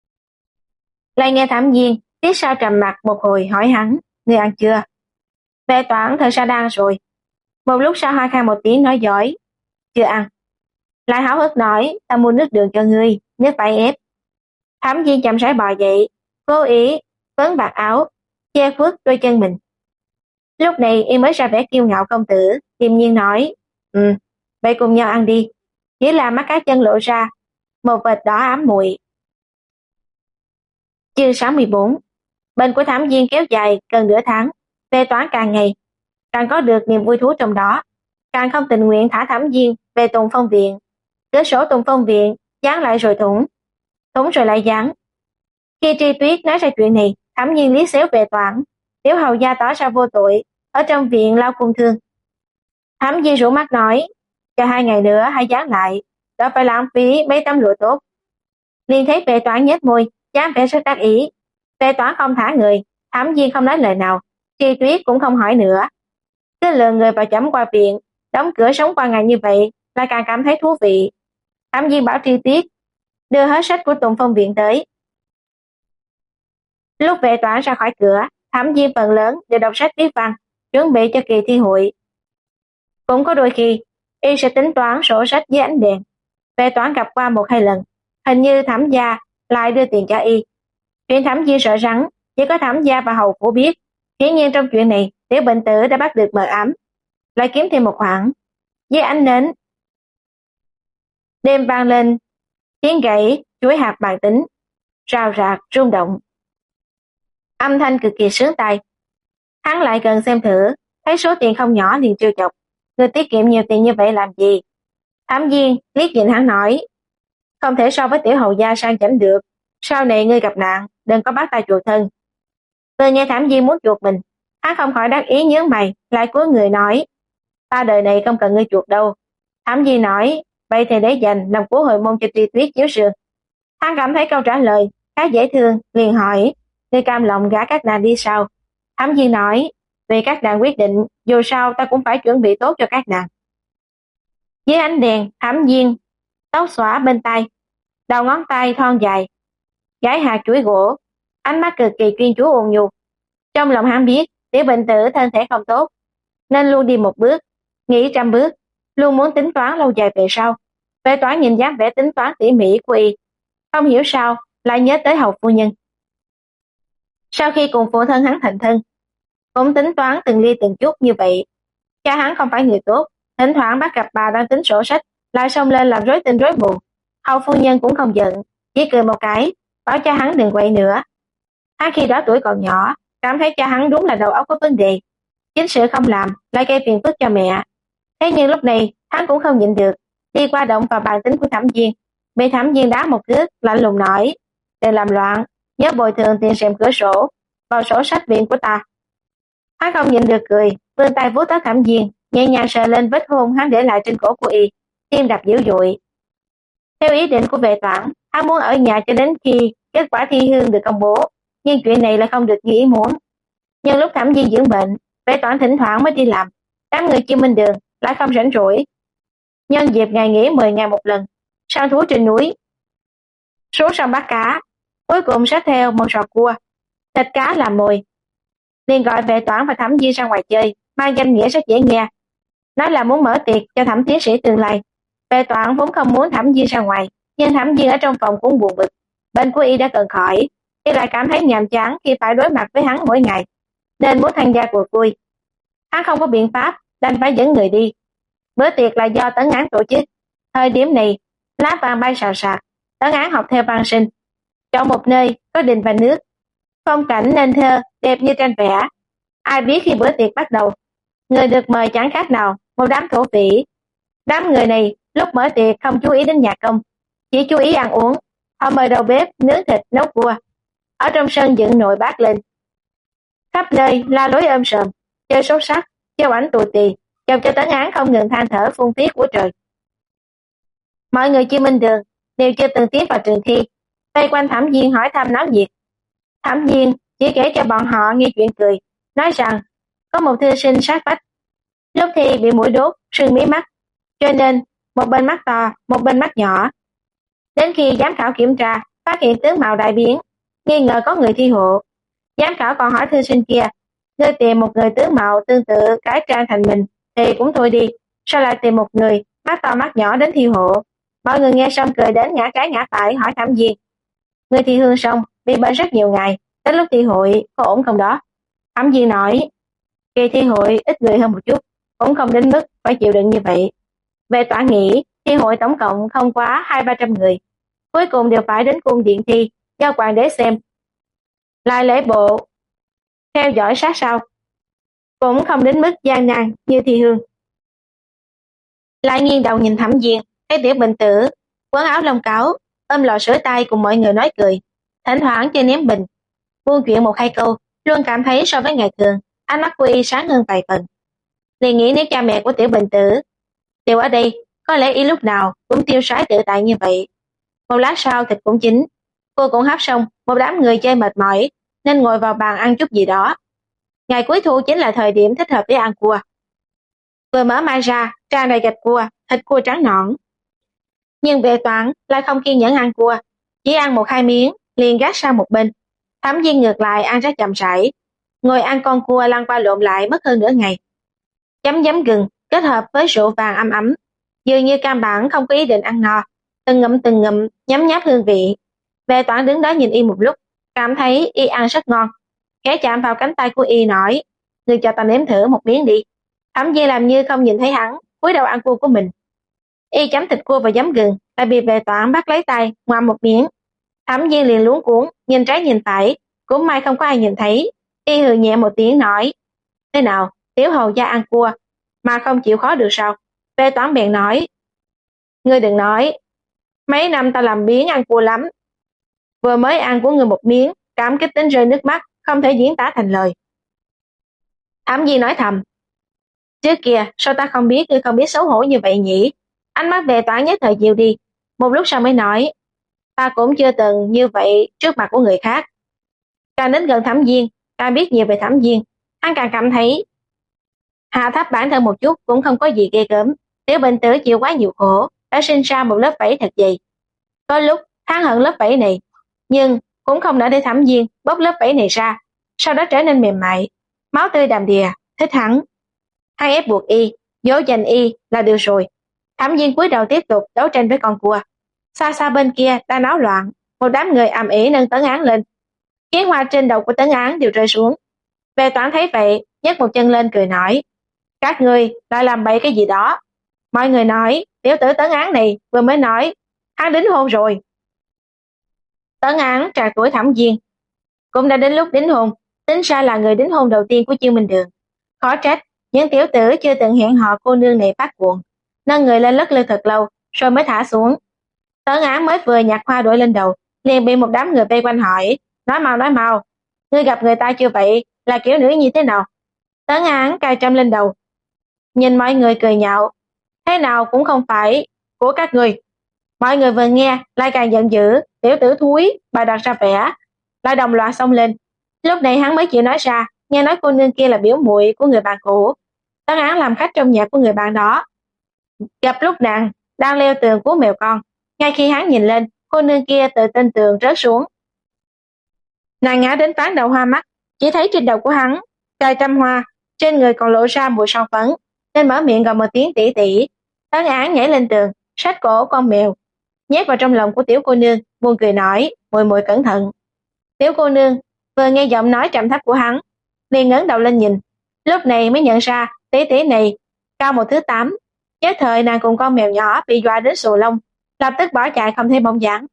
Lại nghe Thẩm Viên tiếp sau trầm mặt một hồi hỏi hắn, ngươi ăn chưa? Tề Toản thật ra đang rồi. Một lúc sau ho khan một tiếng nói giỏi, chưa ăn. Lại háo hức nói, ta mua nước đường cho ngươi, nhớ phải ép. Thẩm Viên chậm rãi bò dậy, cố ý vấn vạt áo, che khuất đôi chân mình. Lúc này y mới ra vẻ kiêu ngạo công tử, điềm nhiên nói, vậy cùng nhau ăn đi. Chỉ là mắt cá chân lộ ra, một vệt đỏ ám muội. Chương 64. Bệnh của Thẩm Viên kéo dài gần nửa tháng, Tề Toản càng ngày càng có được niềm vui thú trong đó, càng không tình nguyện thả Thẩm Viên về Tùng Phong viện. Cửa sổ Tùng Phong viện dán lại rồi thủng rồi lại dán. Khi Tri Tuyết nói ra chuyện này, Thẩm Viên liếc xéo về Toản, tiểu hầu gia tỏ ra vô tội, ở trong viện lao cung thương. Thẩm Viên rủ mắt nói, cho 2 ngày nữa hãy dán lại, đỡ phải lãng phí mấy tấm lụa tốt. Liền thấy Vệ Toản nhếch môi, dáng vẻ rất đắc ý. Vệ Toản không thả người, Thẩm Viên không nói lời nào, Tri Tuyết cũng không hỏi nữa. Cứ lừa người vào chấm qua viện, đóng cửa sống qua ngày như vậy, lại càng cảm thấy thú vị. Thẩm Viên bảo Tri Tuyết đưa hết sách của Tùng Phong viện tới. Lúc Vệ Toản ra khỏi cửa, Thẩm Viên phần lớn đều đọc sách viết văn, chuẩn bị cho kỳ thi hội. Cũng có đôi khi, y sẽ tính toán sổ sách với ánh đèn. Vệ Toản gặp qua 1-2 lần, hình như Thẩm gia lại đưa tiền cho y. Chuyện Thẩm Viên sợ rắn, chỉ có Thẩm gia và hầu phủ biết. Hiển nhiên trong chuyện này, tiểu bệnh tử đã bắt được mờ ám, lại kiếm thêm một khoản. Với ánh nến, đêm vang lên tiếng gãy chuỗi hạt bàn tính, rào rạc rung động. Âm thanh cực kỳ sướng tai. Hắn lại gần xem thử, thấy số tiền không nhỏ liền trêu chọc. Người tiết kiệm nhiều tiền như vậy làm gì? Thẩm Viên liếc nhìn hắn nói, không thể so với tiểu hầu gia sang chảnh được. Sau này ngươi gặp nạn, đừng có bắt ta chuột thân. Vừa nghe Thẩm Viên muốn chuột mình, hắn không khỏi đắc ý nhướng mày, lại cúi người nói, ta đời này không cần ngươi chuột đâu. Thẩm Viên nói, vậy thì để dành làm của hồi môn cho Tri Tuyết chiếu sườn. Hắn cảm thấy câu trả lời khá dễ thương, liền hỏi, ngươi cam lòng gả các nàng đi sao? Thẩm Viên nói, vì các nàng quyết định, dù sao ta cũng phải chuẩn bị tốt cho các nàng. Dưới ánh đèn, Thẩm Viên tóc xõa bên tai, đầu ngón tay thon dài gãi hạt chuỗi gỗ, ánh mắt cực kỳ chuyên chú ôn nhu. Trong lòng hắn biết tiểu bệnh tử thân thể không tốt, nên luôn đi một bước nghĩ trăm bước, luôn muốn tính toán lâu dài về sau. Vệ Toản nhìn dáng vẻ tính toán tỉ mỉ của y, không hiểu sao lại nhớ tới hầu phu nhân. Sau khi cùng phụ thân hắn thành thân, cũng tính toán từng ly từng chút như vậy. Cha hắn không phải người tốt, thỉnh thoảng bắt gặp bà đang tính sổ sách, lại xông lên làm rối tinh rối mù. Hầu phu nhân cũng không giận, chỉ cười một cái, bảo cha hắn đừng quậy nữa. Hắn khi đó tuổi còn nhỏ, cảm thấy cha hắn đúng là đầu óc có vấn đề. chính sự không làm lại gây phiền phức cho mẹ. Thế nhưng lúc này hắn cũng không nhịn được, đi qua động vào bàn tính của Thẩm Viên, bị Thẩm Viên đá một cước, lạnh lùng nói: "Đừng làm loạn, nhớ bồi thường tiền rèm cửa sổ vào sổ sách viện của ta." Hắn không nhịn được cười, vươn tay vuốt tóc Thẩm Viên, nhẹ nhàng sờ lên vết hôn hắn để lại trên cổ của y, tim đập dữ dội. Theo ý định của Vệ Toản, hắn muốn ở nhà cho đến khi kết quả thi hương được công bố, nhưng chuyện này lại không được như ý muốn. Nhưng lúc Thẩm Viên dưỡng bệnh, Vệ Toản thỉnh thoảng mới đi làm, đám người Kim Minh Đường lại không rảnh rỗi. Nhân dịp ngày nghỉ 10 ngày một lần, săn thú trên núi, xuống sông bắt cá, cuối cùng xách theo một sọt cua, thịt cá làm mồi. Liền gọi Vệ Toản và Thẩm Viên ra ngoài chơi, mang danh nghĩa rất dễ nghe, nói là muốn mở tiệc cho Thẩm tiến sĩ tương lai. Vệ Toản vốn không muốn Thẩm Viên ra ngoài, nhưng Thẩm Viên ở trong phòng cũng buồn bực. Bệnh của y đã cần khỏi, y lại cảm thấy nhàm chán khi phải đối mặt với hắn mỗi ngày, nên muốn tham gia cuộc vui. Hắn không có biện pháp, đành phải dẫn người đi. Bữa tiệc là do Tấn Án tổ chức. Thời điểm này, lá vàng bay xào xạc, Tấn Án học theo văn sinh, chọn một nơi có đình và nước, phong cảnh nên thơ đẹp như tranh vẽ. Ai biết khi bữa tiệc bắt đầu, người được mời chẳng khác nào một đám thổ phỉ. Đám người này lúc mở tiệc không chú ý đến nhạc công, chỉ chú ý ăn uống. Họ mời đầu bếp nướng thịt nấu cua, ở trong sân dựng nồi bát lên, khắp nơi la lối sòm, chơi sốt sắt, chơi ảnh tù tì, chọc cho Tấn Án không ngừng than thở phun tiết của trời. Mọi người Chi Minh Đường đều chưa từng tiến vào trường thi, vây quanh Thẩm Viên hỏi thăm náo nhiệt. Thẩm Viên chỉ kể cho bọn họ nghe chuyện cười, nói rằng có một thư sinh sát vách, lúc thi bị muỗi đốt, sưng mí mắt, cho nên một bên mắt to, một bên mắt nhỏ. Đến khi giám khảo kiểm tra, phát hiện tướng mạo đại biến, nghi ngờ có người thi hộ. Giám khảo còn hỏi thư sinh kia, ngươi tìm một người tướng mạo tương tự cải trang thành mình thì cũng thôi đi, sao lại tìm một người mắt to mắt nhỏ đến thi hộ? Mọi người nghe xong cười đến ngã trái ngã phải, hỏi Thẩm Viên: "Ngươi thi hương xong, bị bệnh rất nhiều ngày, đến lúc thi hội có ổn không đó?" Thẩm Viên nói: "Kỳ thi hội ít người hơn một chút, cũng không đến mức phải chịu đựng như vậy." Về Toản nghĩ thi hội tổng cộng không quá 200-300 người, cuối cùng đều phải đến cung điện thi do hoàng đế xem, lại lễ bộ theo dõi sát sao, cũng không đến mức gian nan như thi hương. Lại nghiêng đầu nhìn Thẩm Viên, thấy Tiểu Bình Tử quần áo lông cáo, ôm lò sưởi tay cùng mọi người nói cười, thỉnh thoảng chơi ném bình, buôn chuyện một hai câu, luôn cảm thấy so với ngày thường, ánh mắt của y sáng hơn vài phần. Liền nghĩ nếu cha mẹ của Tiểu Bình Tử đều ở đây, có lẽ y lúc nào cũng tiêu sái tự tại như vậy. Một lát sau thịt cũng chín, cô cũng hấp xong, một đám người chơi mệt mỏi nên ngồi vào bàn ăn chút gì đó. Ngày cuối thu chính là thời điểm thích hợp để ăn cua. Vừa mở mai ra, tràn đầy gạch cua, thịt cua trắng nõn. Nhưng Vệ Toản lại không kiên nhẫn ăn cua, chỉ ăn 1-2 miếng, liền gác sang một bên. Thẩm Viên ngược lại ăn rất chậm rãi, ngồi ăn con cua lăn qua lộn lại mất hơn nửa ngày. Chấm giấm gừng kết hợp với rượu vàng ấm ấm, dường như căn bản không có ý định ăn no, từng ngụm nhấm nháp hương vị. Vệ Toản đứng đó nhìn y một lúc, cảm thấy y ăn rất ngon, khẽ chạm vào cánh tay của y nói: "Ngươi cho ta nếm thử một miếng đi." Thẩm Viên làm như không nhìn thấy hắn, cúi đầu ăn cua của mình. Y chấm thịt cua vào giấm gừng, lại bị Vệ Toản bắt lấy tay ngoạm một miếng. Thẩm Viên liền luống cuống, nhìn trái nhìn phải, cũng may không có ai nhìn thấy. Y hừ nhẹ một tiếng nói: "Thế nào, tiểu hầu gia ăn cua mà không chịu khó được sao?" Vệ Toản bèn nói: "Ngươi đừng nói, mấy năm ta làm biếng ăn cua lắm, vừa mới ăn của ngươi một miếng, cảm kích đến rơi nước mắt, không thể diễn tả thành lời." Thẩm Viên nói thầm: "Trước kia sao ta không biết ngươi không biết xấu hổ như vậy nhỉ?" Ánh mắt Vệ Toản nhất thời dịu đi, một lúc sau mới nói: "Ta cũng chưa từng như vậy trước mặt của người khác." Càng đến gần Thẩm Viên, càng biết nhiều về Thẩm Viên, hắn càng cảm thấy hạ thấp bản thân một chút cũng không có gì ghê gớm. Tiểu Bình Tử chịu quá nhiều khổ, đã sinh ra một lớp vảy thật dày. Có lúc hắn hận lớp vảy này, nhưng cũng không nỡ để Thẩm Viên bóc lớp vảy này ra, sau đó trở nên mềm mại, máu tươi đầm đìa, thích hắn. Hắn ép buộc y, dỗ dành y là được rồi. Thẩm Viên cúi đầu tiếp tục đấu tranh với con cua. Xa xa bên kia đang náo loạn, một đám người ầm ĩ nâng Tấn Án lên, khiến hoa trên đầu của Tấn Án đều rơi xuống. Vệ Toản thấy vậy, nhấc một chân lên cười nói: "Các ngươi lại làm bậy cái gì đó?" Mọi người nói: "Tiểu tử Tấn Án này vừa mới nói hắn đính hôn rồi." Tấn Án trạc tuổi Thẩm Viên, cũng đã đến lúc đính hôn, tính ra là người đính hôn đầu tiên của Chương Minh Đường. Khó trách, những tiểu tử chưa từng hẹn hò cô nương này phát cuồng, nâng người lên lắc lư thật lâu, rồi mới thả xuống. Tấn Án mới vừa nhặt hoa đội lên đầu, liền bị một đám người vây quanh hỏi, nói mau, ngươi gặp người ta chưa vậy, là kiểu nữ như thế nào? Tấn Án cài trâm lên đầu, nhìn mọi người cười nhạo, thế nào cũng không phải của các người. Mọi người vừa nghe, lại càng giận dữ, tiểu tử thúi, bà đặt ra vẻ, lại đồng loạt xông lên. Lúc này hắn mới chịu nói ra, nghe nói cô nương kia là biểu muội của người bạn cũ. Tấn Án làm khách trong nhà của người bạn đó. Gặp lúc nàng, đang leo tường cứu mèo con. Ngay khi hắn nhìn lên, cô nương kia từ trên tường rớt xuống. Nàng ngã đến ván đầu hoa mắt, chỉ thấy trên đầu của hắn, cài trăm hoa, trên người còn lộ ra mùi son phấn, nên mở miệng gọi một tiếng tỉ tỉ. Tấn Án nhảy lên tường, xách cổ con mèo, nhét vào trong lòng của tiểu cô nương, buồn cười nói, muội muội cẩn thận. Tiểu cô nương vừa nghe giọng nói trầm thấp của hắn, liền ngẩng đầu lên nhìn, lúc này mới nhận ra tỷ tỷ này cao 1m8. Nhất thời nàng cùng con mèo nhỏ bị dọa đến xù lông, lập tức bỏ chạy không thấy bóng dáng.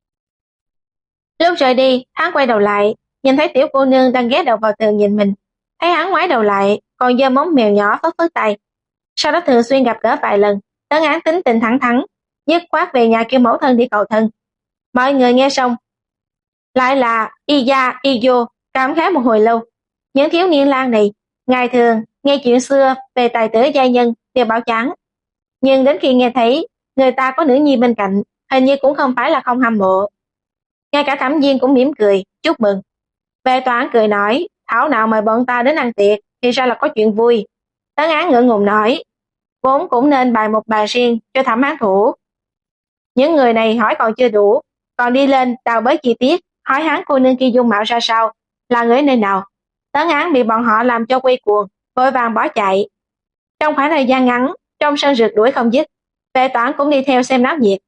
Lúc rời đi, hắn quay đầu lại, nhìn thấy tiểu cô nương đang ghé đầu vào tường nhìn mình, thấy hắn ngoái đầu lại, còn giơ móng mèo nhỏ phất phất tay. Sau đó thường xuyên gặp gỡ vài lần, Tấn Án tính tình thẳng thắn, dứt khoát về nhà kêu mẫu thân đi cầu thân. Mọi người nghe xong, lại là y da y vô, cảm khái một hồi lâu. Những thiếu niên lang này, ngày thường nghe chuyện xưa về tài tử giai nhân đều bảo chán, nhưng đến khi nghe thấy người ta có nữ nhi bên cạnh, hình như cũng không phải là không hâm mộ. Ngay cả Thẩm Viên cũng mỉm cười, chúc mừng. Vệ Toán cười nói, thảo nào mời bọn ta đến ăn tiệc, thì ra là có chuyện vui. Tấn Án ngượng ngùng nói, vốn cũng nên bài một bài riêng cho Thẩm Án Thủ. Những người này hỏi còn chưa đủ, còn đi lên đào bới chi tiết, hỏi hắn cô nương kia dung mạo ra sao, là người nơi nào. Tấn Án bị bọn họ làm cho quay cuồng, vội vàng bỏ chạy. Trong khoảng thời gian ngắn, trong sân rượt đuổi không dứt, Vệ Toán cũng đi theo xem náo nhiệt.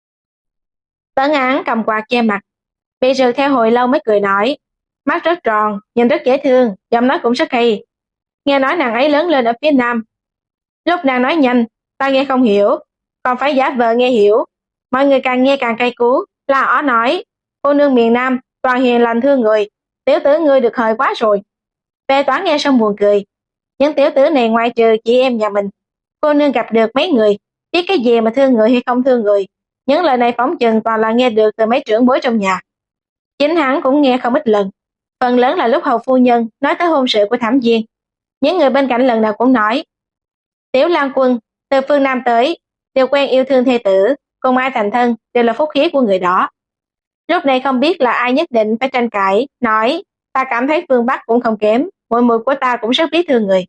Tấn Án cầm quạt che mặt, bị rượt theo hồi lâu mới cười nói, mắt rất tròn, nhìn rất dễ thương, giọng nói cũng rất hay. Nghe nói nàng ấy lớn lên ở phía Nam. Lúc nàng nói nhanh, ta nghe không hiểu, còn phải giả vờ nghe hiểu. Mọi người càng nghe càng cay cú, là ó nói, cô nương miền Nam, toàn hiền lành thương người, tiểu tử ngươi được hời quá rồi. Vệ Toán nghe xong buồn cười, những tiểu tử này ngoại trừ chị em nhà mình, cô nương gặp được mấy người, biết cái gì mà thương người hay không thương người. Những lời này phóng chừng toàn là nghe được từ mấy trưởng bối trong nhà. Chính hắn cũng nghe không ít lần, phần lớn là lúc hầu phu nhân nói tới hôn sự của Thẩm Viên. Những người bên cạnh lần nào cũng nói, Tiểu Lan Quân từ phương Nam tới, đều quen yêu thương thê tử, cùng ai thành thân đều là phúc khí của người đó. Lúc này không biết là ai nhất định phải tranh cãi, nói, ta cảm thấy phương Bắc cũng không kém, muội muội của ta cũng rất biết thương người.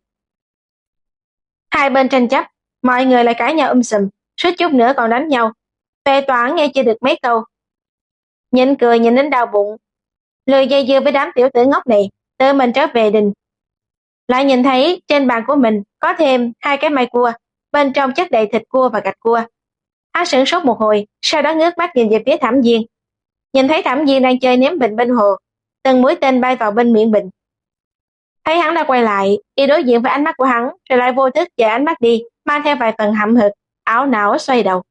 Hai bên tranh chấp, mọi người lại cãi nhau sùm, suýt chút nữa còn đánh nhau. Vệ Toán nghe chưa được mấy câu, nhịn cười nhìn đến đau bụng, lười dây dưa với đám tiểu tử ngốc này, tự mình trở về đình. Lại nhìn thấy trên bàn của mình có thêm hai cái mai cua, bên trong chất đầy thịt cua và gạch cua. Hắn sửng sốt một hồi, sau đó ngước mắt nhìn về phía Thẩm Viên. Nhìn thấy Thẩm Viên đang chơi ném bình bên hồ, từng mũi tên bay vào bên miệng bình. Thấy hắn đã quay lại, y đối diện với ánh mắt của hắn, rồi lại vô thức dời ánh mắt đi, mang theo vài phần hậm hực, ảo não xoay đầu.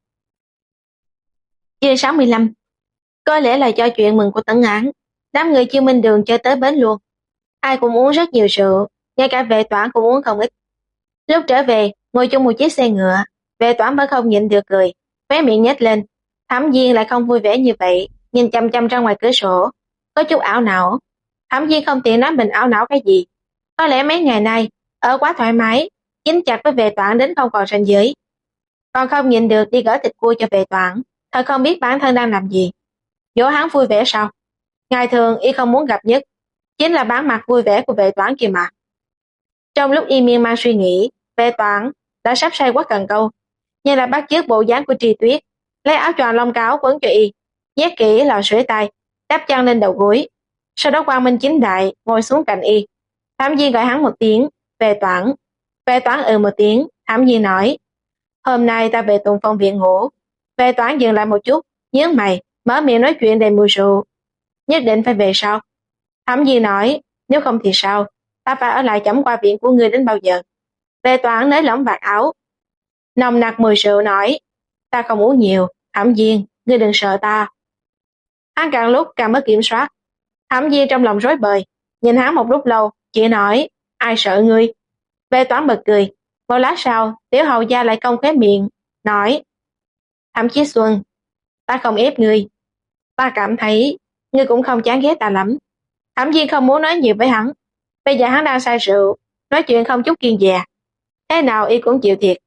Chương 65. Có lẽ là do chuyện mừng của Tấn Án, đám người Chiêu Minh Đường chơi tới bến luôn. Ai cũng uống rất nhiều rượu, ngay cả Vệ Toán cũng uống không ít. Lúc trở về, ngồi chung một chiếc xe ngựa, Vệ Toán vẫn không nhịn được cười, khóe miệng nhếch lên. Thẩm Viên lại không vui vẻ như vậy, nhìn chăm chăm ra ngoài cửa sổ, có chút ảo não. Thẩm Viên không tiện nói mình ảo não cái gì. Có lẽ mấy ngày nay, ở quá thoải mái, dính chặt với Vệ Toán đến không còn ranh giới. Còn không nhịn được đi gỡ thịt cua cho Vệ Toán, thật không biết bản thân đang làm gì. Dỗ hắn vui vẻ sao? Ngày thường y không muốn gặp nhất, chính là bản mặt vui vẻ của Vệ Toán kia mà. Trong lúc y miên man suy nghĩ, Vệ Toán đã sắp say quá cần câu, nhưng là bắt chước bộ dáng của Tri Tuyết, lấy áo choàng lông cáo quấn cho y, nhét kỹ lò sưởi tay, đắp chăn lên đầu gối, sau đó quang minh chính đại ngồi xuống cạnh y. Thẩm Viên gọi hắn một tiếng, Vệ Toán. Vệ Toán một tiếng, Thẩm Viên nói, hôm nay ta về Tùng Phong viện ngủ. Vệ Toán dừng lại một chút, nhướng mày, mở miệng nói chuyện đầy mùi rượu. Nhất định phải về sao? Thẩm Viên nói, nếu không thì sao? Ta phải ở lại chẩm qua viện của ngươi đến bao giờ? Vệ Toán nới lỏng vạt áo, nồng nặc mùi rượu nói, ta không uống nhiều, Thẩm Viên, ngươi đừng sợ ta. Hắn càng lúc càng mất kiểm soát. Thẩm Viên trong lòng rối bời, nhìn hắn một lúc lâu, chỉ nói, ai sợ ngươi? Vệ Toán bật cười. Một lát sau, Tiểu hầu gia lại cong khóe miệng, nói: Thẩm Chí Xuân, ta không ép ngươi. Ta cảm thấy ngươi cũng không chán ghét ta lắm. Thẩm Viên không muốn nói nhiều với hắn. Bây giờ hắn đang say rượu, nói chuyện không chút kiêng dè. Thế nào y cũng chịu thiệt.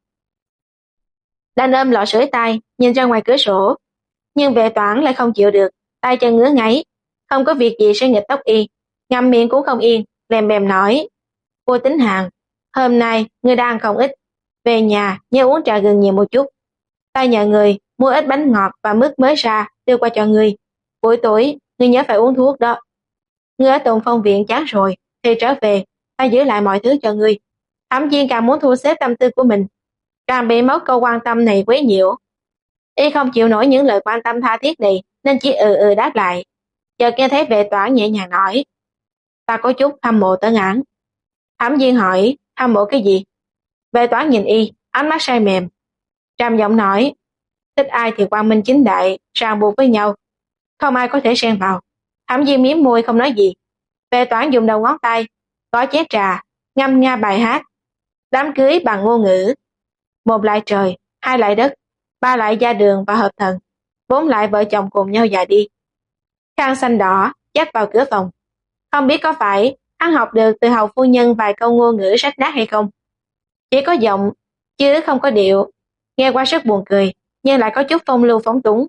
Đành ôm lọ sưởi tay, nhìn ra ngoài cửa sổ. Nhưng Vệ Toán lại không chịu được, tay chân ngứa ngáy. Không có việc gì sẽ nghịch tóc y. Ngậm miệng cũng không yên, lèm bèm nói: Cô Tính Hàn, hôm nay ngươi đang không ít. Về nhà nhớ uống trà gừng nhiều một chút. Ta nhờ người mua ít bánh ngọt và mứt mới ra đưa qua cho ngươi. Buổi tối ngươi nhớ phải uống thuốc đó. Ngươi ở Tùng Phong viện chán rồi thì trở về, ta giữ lại mọi thứ cho ngươi. Thẩm Viên càng muốn thu xếp tâm tư của mình, càng bị mối câu quan tâm này quấy nhiễu. Y không chịu nổi những lời quan tâm tha thiết này nên chỉ đáp lại. Chợt nghe thấy Vệ Toán nhẹ nhàng nói: Ta có chút hâm mộ Tấn Ảng. Thẩm Viên hỏi: Hâm mộ cái gì? Vệ Toán nhìn y, ánh mắt say mềm, trầm giọng nói: Thích ai thì quang minh chính đại ràng buộc với nhau, không ai có thể xen vào. Thẩm Viên mím môi không nói gì. Vệ Toán dùng đầu ngón tay gõ chén trà, ngâm nga bài hát: Đám cưới bằng ngôn ngữ. Một lại trời, hai lại đất, ba lại gia đường và hợp thần, bốn lại vợ chồng cùng nhau già đi. Khăn xanh đỏ dắt vào cửa phòng. Không biết có phải hắn học được từ hầu phu nhân vài câu ngôn ngữ rách nát hay không. Chỉ có giọng chứ không có điệu, nghe qua rất buồn cười nhưng lại có chút phong lưu phóng túng.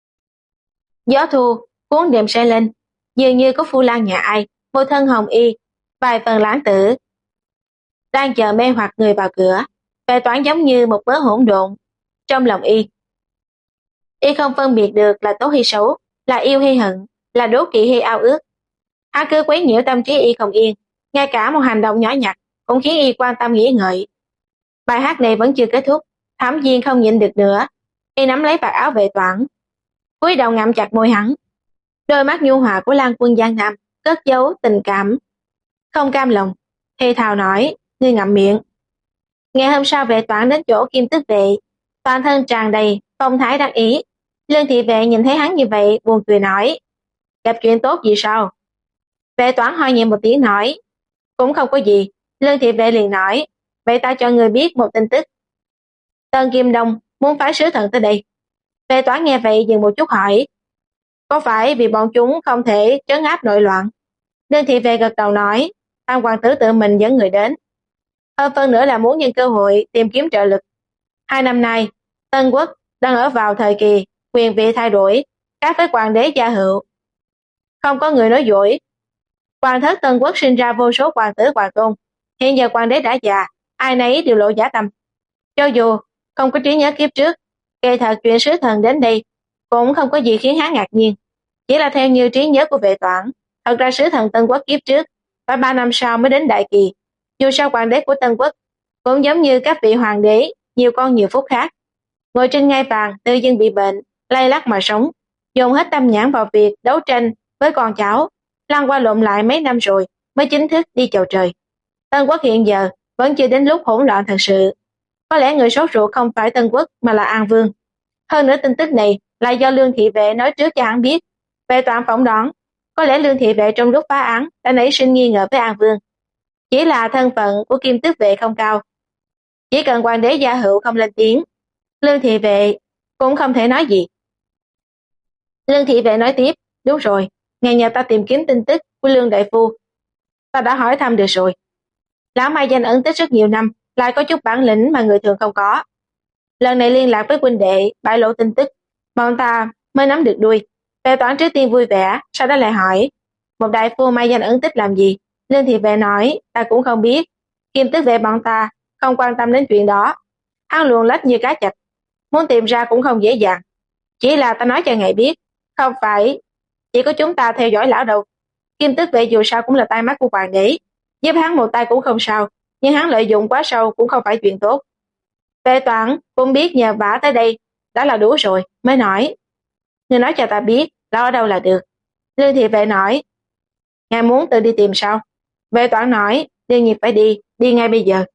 Gió thu cuốn đệm xe lên, dường như có phu lang nhà ai, một thân hồng y, vài phần lãng tử, đang chờ mê hoặc người vào cửa. Vệ Toán giống như một mớ hỗn độn trong lòng y. Y không phân biệt được là tốt hay xấu, là yêu hay hận, là đố kỵ hay ao ước. Hắn cứ quấy nhiễu tâm trí y không yên, ngay cả một hành động nhỏ nhặt cũng khiến y quan tâm nghĩ ngợi. Bài hát này vẫn chưa kết thúc, Thẩm Viên không nhịn được nữa, y nắm lấy vạt áo Vệ Toán, cúi đầu ngậm chặt môi hắn. Đôi mắt nhu hòa của Lan Quân Giang Nam cất giấu tình cảm không cam lòng, thì thào nói: Ngươi ngậm miệng. Ngày hôm sau Vệ Toán đến chỗ Kim Tước Vệ, toàn thân tràn đầy phong thái đắc ý. Lương thị vệ nhìn thấy hắn như vậy buồn cười nói: Gặp chuyện tốt gì sao? Vệ Toán ho nhẹ một tiếng nói: Cũng không có gì. Lương thị vệ liền nói: Vậy ta cho người biết một tin tức. Tân Kim Đông muốn phái sứ thần tới đây. Vệ Toán nghe vậy dừng một chút hỏi: Có phải vì bọn chúng không thể trấn áp nội loạn? Lương thị vệ gật đầu nói: Tam hoàng tử tự mình dẫn người đến. Hơn phân nữa là muốn nhân cơ hội tìm kiếm trợ lực. 2 năm nay, Tân Quốc đang ở vào thời kỳ quyền vị thay đổi, khác với hoàng đế gia hữu. Không có người nói dối. Hoàng thất Tân Quốc sinh ra vô số hoàng tử hoàng tôn. Hiện giờ hoàng đế đã già, ai nấy đều lộ giả tâm. Cho dù không có trí nhớ kiếp trước, kể thật chuyện sứ thần đến đây cũng không có gì khiến hắn ngạc nhiên. Chỉ là theo như trí nhớ của Vệ Toán, thật ra sứ thần Tân Quốc kiếp trước phải 3 năm sau mới đến đại kỳ. Dù sao hoàng đế của Tân Quốc cũng giống như các vị hoàng đế nhiều con nhiều phúc khác, ngồi trên ngai vàng tự dưng bị bệnh, lay lắc mà sống, dồn hết tâm nhãn vào việc đấu tranh với con cháu, lăn qua lộn lại mấy năm rồi mới chính thức đi chầu trời. Tân Quốc hiện giờ vẫn chưa đến lúc hỗn loạn thật sự. Có lẽ người sốt ruột không phải Tân Quốc mà là An Vương. Hơn nữa tin tức này là do Lương thị vệ nói trước cho hắn biết. Vệ Toán phỏng đoán có lẽ Lương thị vệ trong lúc phá án đã nảy sinh nghi ngờ với An Vương. Chỉ là thân phận của Kim Tước vệ không cao, chỉ cần hoàng đế gia hữu không lên tiếng, Lương thị vệ cũng không thể nói gì. Lương thị vệ nói tiếp: Đúng rồi, ngày nhờ ta tìm kiếm tin tức của Lương đại phu. Ta đã hỏi thăm được rồi. Lão mai danh ẩn tích rất nhiều năm, lại có chút bản lĩnh mà người thường không có. Lần này liên lạc với huynh đệ, bại lộ tin tức, bọn ta mới nắm được đuôi. Vệ Toán trước tiên vui vẻ, sau đó lại hỏi: Một đại phu mai danh ẩn tích làm gì? Lương thị vệ nói: Ta cũng không biết. Kim Tước vệ bọn ta không quan tâm đến chuyện đó. Hắn luồn lách như cá chạch, muốn tìm ra cũng không dễ dàng. Chỉ là ta nói cho ngài biết, không phải chỉ có chúng ta theo dõi lão đâu. Kim Tước vệ dù sao cũng là tai mắt của hoàng đế, giúp hắn một tay cũng không sao, nhưng hắn lợi dụng quá sâu cũng không phải chuyện tốt. Vệ Toán cũng biết nhờ vả tới đây đã là đủ rồi, mới nói: Ngươi nói cho ta biết lão ở đâu là được. Lương thị vệ nói: Ngài muốn tự đi tìm sao? Vệ Toán nói: Đương nhiên phải đi, đi ngay bây giờ.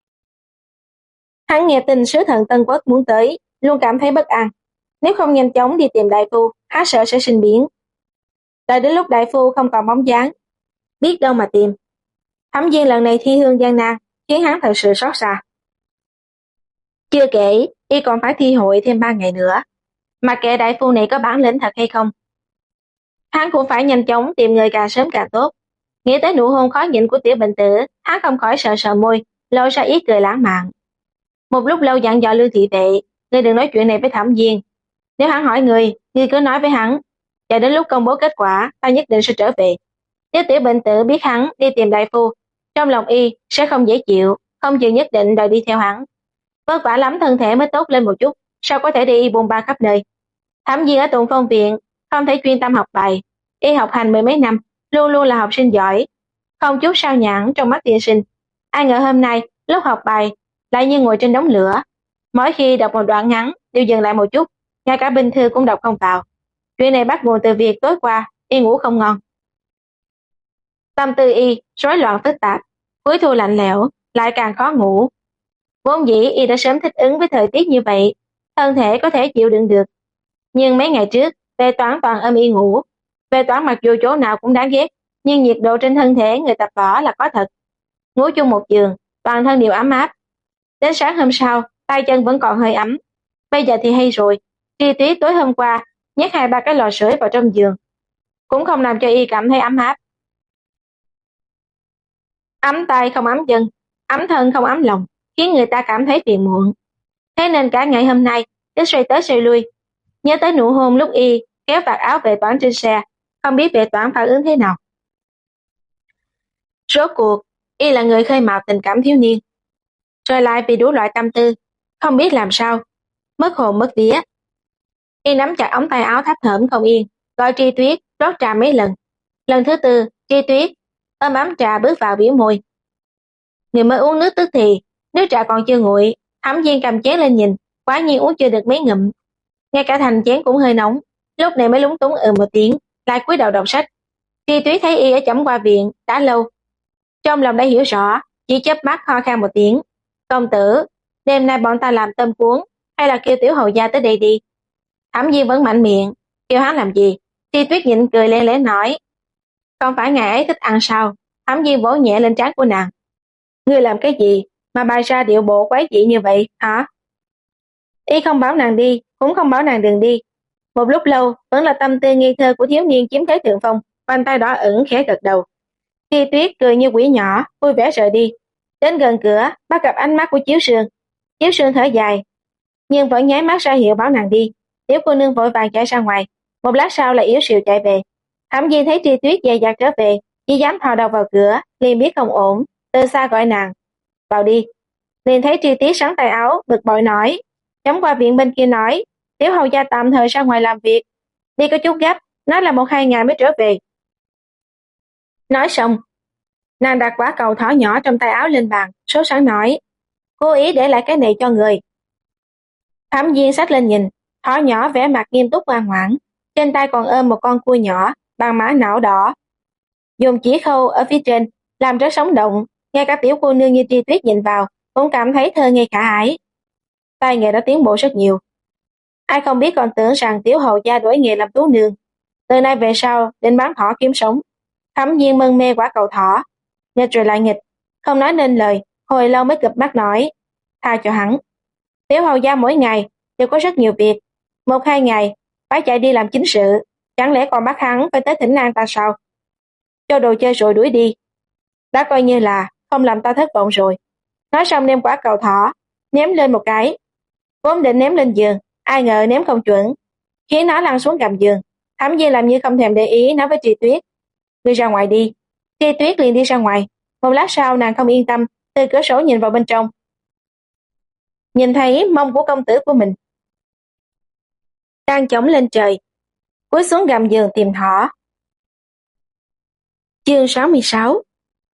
Hắn nghe tin sứ thần Tân Quốc muốn tới, luôn cảm thấy bất an. Nếu không nhanh chóng đi tìm đại phu, hắn sợ sẽ sinh biến. Đợi đến lúc đại phu không còn bóng dáng, biết đâu mà tìm. Thẩm Viên lần này thi hương gian nan, khiến hắn thật sự xót xa. Chưa kể, y còn phải thi hội thêm 3 ngày nữa. Mặc kệ đại phu này có bản lĩnh thật hay không, hắn cũng phải nhanh chóng tìm người càng sớm càng tốt. Nghĩ tới nụ hôn khó nhịn của Tiểu Bình Tử, hắn không khỏi sợ sợ môi, lộ ra ý cười lãng mạn. Một lúc lâu dặn dò Lương thị vệ, ngươi đừng nói chuyện này với Thẩm Viên. Nếu hắn hỏi ngươi cứ nói với hắn, chờ đến lúc công bố kết quả, ta nhất định sẽ trở về. Nếu Tiểu Bình Tử biết hắn đi tìm đại phu, trong lòng y sẽ không dễ chịu, không chịu nhất định đòi đi theo hắn. Vất vả lắm thân thể mới tốt lên một chút, sao có thể đi buôn ba khắp nơi. Thẩm Viên ở Tùng Phong viện, không thể chuyên tâm học bài, y học hành mười mấy năm, luôn luôn là học sinh giỏi, không chút sao nhãng trong mắt tiên sinh. Ai ngờ hôm nay, lúc học bài, lại như ngồi trên đống lửa. Mỗi khi đọc một đoạn ngắn, đều dừng lại một chút, ngay cả bình thư cũng đọc không vào. Chuyện này bắt nguồn từ việc tối qua, y ngủ không ngon. Tâm tư y, rối loạn phức tạp, cuối thu lạnh lẽo, lại càng khó ngủ. Vốn dĩ y đã sớm thích ứng với thời tiết như vậy, thân thể có thể chịu đựng được. Nhưng mấy ngày trước, Vệ Toán toàn ôm y ngủ. Vệ Toán mặc dù chỗ nào cũng đáng ghét, nhưng nhiệt độ trên thân thể người tập võ là có thật. Ngủ chung một giường, toàn thân đều ấm áp. Đến sáng hôm sau, tay chân vẫn còn hơi ấm. Bây giờ thì hay rồi, Tri Tuyết tối hôm qua nhét 2-3 cái lò sưởi vào trong giường, cũng không làm cho y cảm thấy ấm áp. Ấm tay không ấm chân, ấm thân không ấm lòng, khiến người ta cảm thấy phiền muộn. Thế nên cả ngày hôm nay, cứ xoay tới xoay lui, nhớ tới nụ hôn lúc y kéo vạt áo Vệ Toán trên xe, không biết Vệ Toán phản ứng thế nào. Rốt cuộc, y là người khơi mào tình cảm thiếu niên, rồi lại vì đủ loại tâm tư, không biết làm sao, mất hồn mất vía. Y nắm chặt ống tay áo thấp thởm không yên, gọi Tri Tuyết rót trà mấy lần. Lần thứ tư, Tri Tuyết ôm ấm trà bước vào biểu môi. Người mới uống nước tức thì, nước trà còn chưa nguội, Thẩm Viên cầm chén lên nhìn, quả nhiên uống chưa được mấy ngụm. Ngay cả thành chén cũng hơi nóng, lúc này mới lúng túng một tiếng, lại cúi đầu đọc sách. Tri Tuyết thấy y ở Chẩm Hoa viện đã lâu, trong lòng đã hiểu rõ, chỉ chớp mắt ho khan một tiếng. Công tử, đêm nay bọn ta làm tôm cuốn, hay là kêu Tiểu hầu gia tới đây đi. Thẩm Viên vẫn mạnh miệng, kêu hắn làm gì? Tri Tuyết nhịn cười lẽ lẽ nói, không phải ngài ấy thích ăn sao? Thẩm Viên vỗ nhẹ lên trán của nàng. Ngươi làm cái gì mà bày ra điệu bộ quái dị như vậy hả? Y không bảo nàng đi, cũng không bảo nàng đừng đi. Một lúc lâu, vẫn là tâm tư nghi thơ của thiếu niên chiếm thế thượng phong, bàn tay đỏ ửng khẽ gật đầu. Tri Tuyết cười như quỷ nhỏ, vui vẻ rời đi. Đến gần cửa, bắt gặp ánh mắt của Chiếu Sương. Chiếu Sương thở dài, nhưng vẫn nháy mắt ra hiệu bảo nàng đi. Tiểu cô nương vội vàng chạy ra ngoài, một lát sau lại yếu xìu chạy về. Thẩm Viên thấy Tri Tuyết dè dặt trở về, chỉ dám thò đầu vào cửa, liền biết không ổn, từ xa gọi nàng, vào đi. Liền thấy Tri Tuyết sắn tay áo, bực bội nói, Chấm Hoa viện bên kia nói, Tiểu hầu gia tạm thời ra ngoài làm việc, đi có chút gấp, nói là 1-2 ngày mới trở về. Nói xong, nàng đặt quả cầu thỏ nhỏ trong tay áo lên bàn, sốt sắng nói, cố ý để lại cái này cho người. Thẩm Viên xách lên nhìn, thỏ nhỏ vẻ mặt nghiêm túc ngoan ngoãn, trên tay còn ôm một con cua nhỏ, bằng mã não đỏ. Dùng chỉ khâu ở phía trên, làm rất sống động, ngay cả tiểu cô nương như Tri Tuyết nhìn vào, cũng cảm thấy thơ ngây khả ái. Tay nghề đã tiến bộ rất nhiều. Ai không biết còn tưởng rằng Tiểu hầu gia đổi nghề làm tú nương. Từ nay về sau, định bán thỏ kiếm sống. Thẩm Viên mân mê quả cầu thỏ, nghịch rồi lại nghịch, không nói nên lời, hồi lâu mới cụp mắt nói, tha cho hắn. Tiểu hầu gia mỗi ngày đều có rất nhiều việc, 1-2 ngày phải chạy đi làm chính sự, chẳng lẽ còn bắt hắn phải tới thỉnh an ta sao? Cho đồ chơi rồi đuổi đi, đã coi như là không làm ta thất vọng rồi. Nói xong đem quả cầu thỏ ném lên một cái, vốn định ném lên giường, ai ngờ ném không chuẩn, khiến nó lăn xuống gầm giường. Thẩm Viên làm như không thèm để ý, nói với Tri Tuyết, đi ra ngoài đi. Tri Tuyết liền đi ra ngoài. Một lát sau nàng không yên tâm, từ cửa sổ nhìn vào bên trong, nhìn thấy mông của công tử của mình đang chống lên trời, cúi xuống gầm giường tìm thỏ. Chương 66.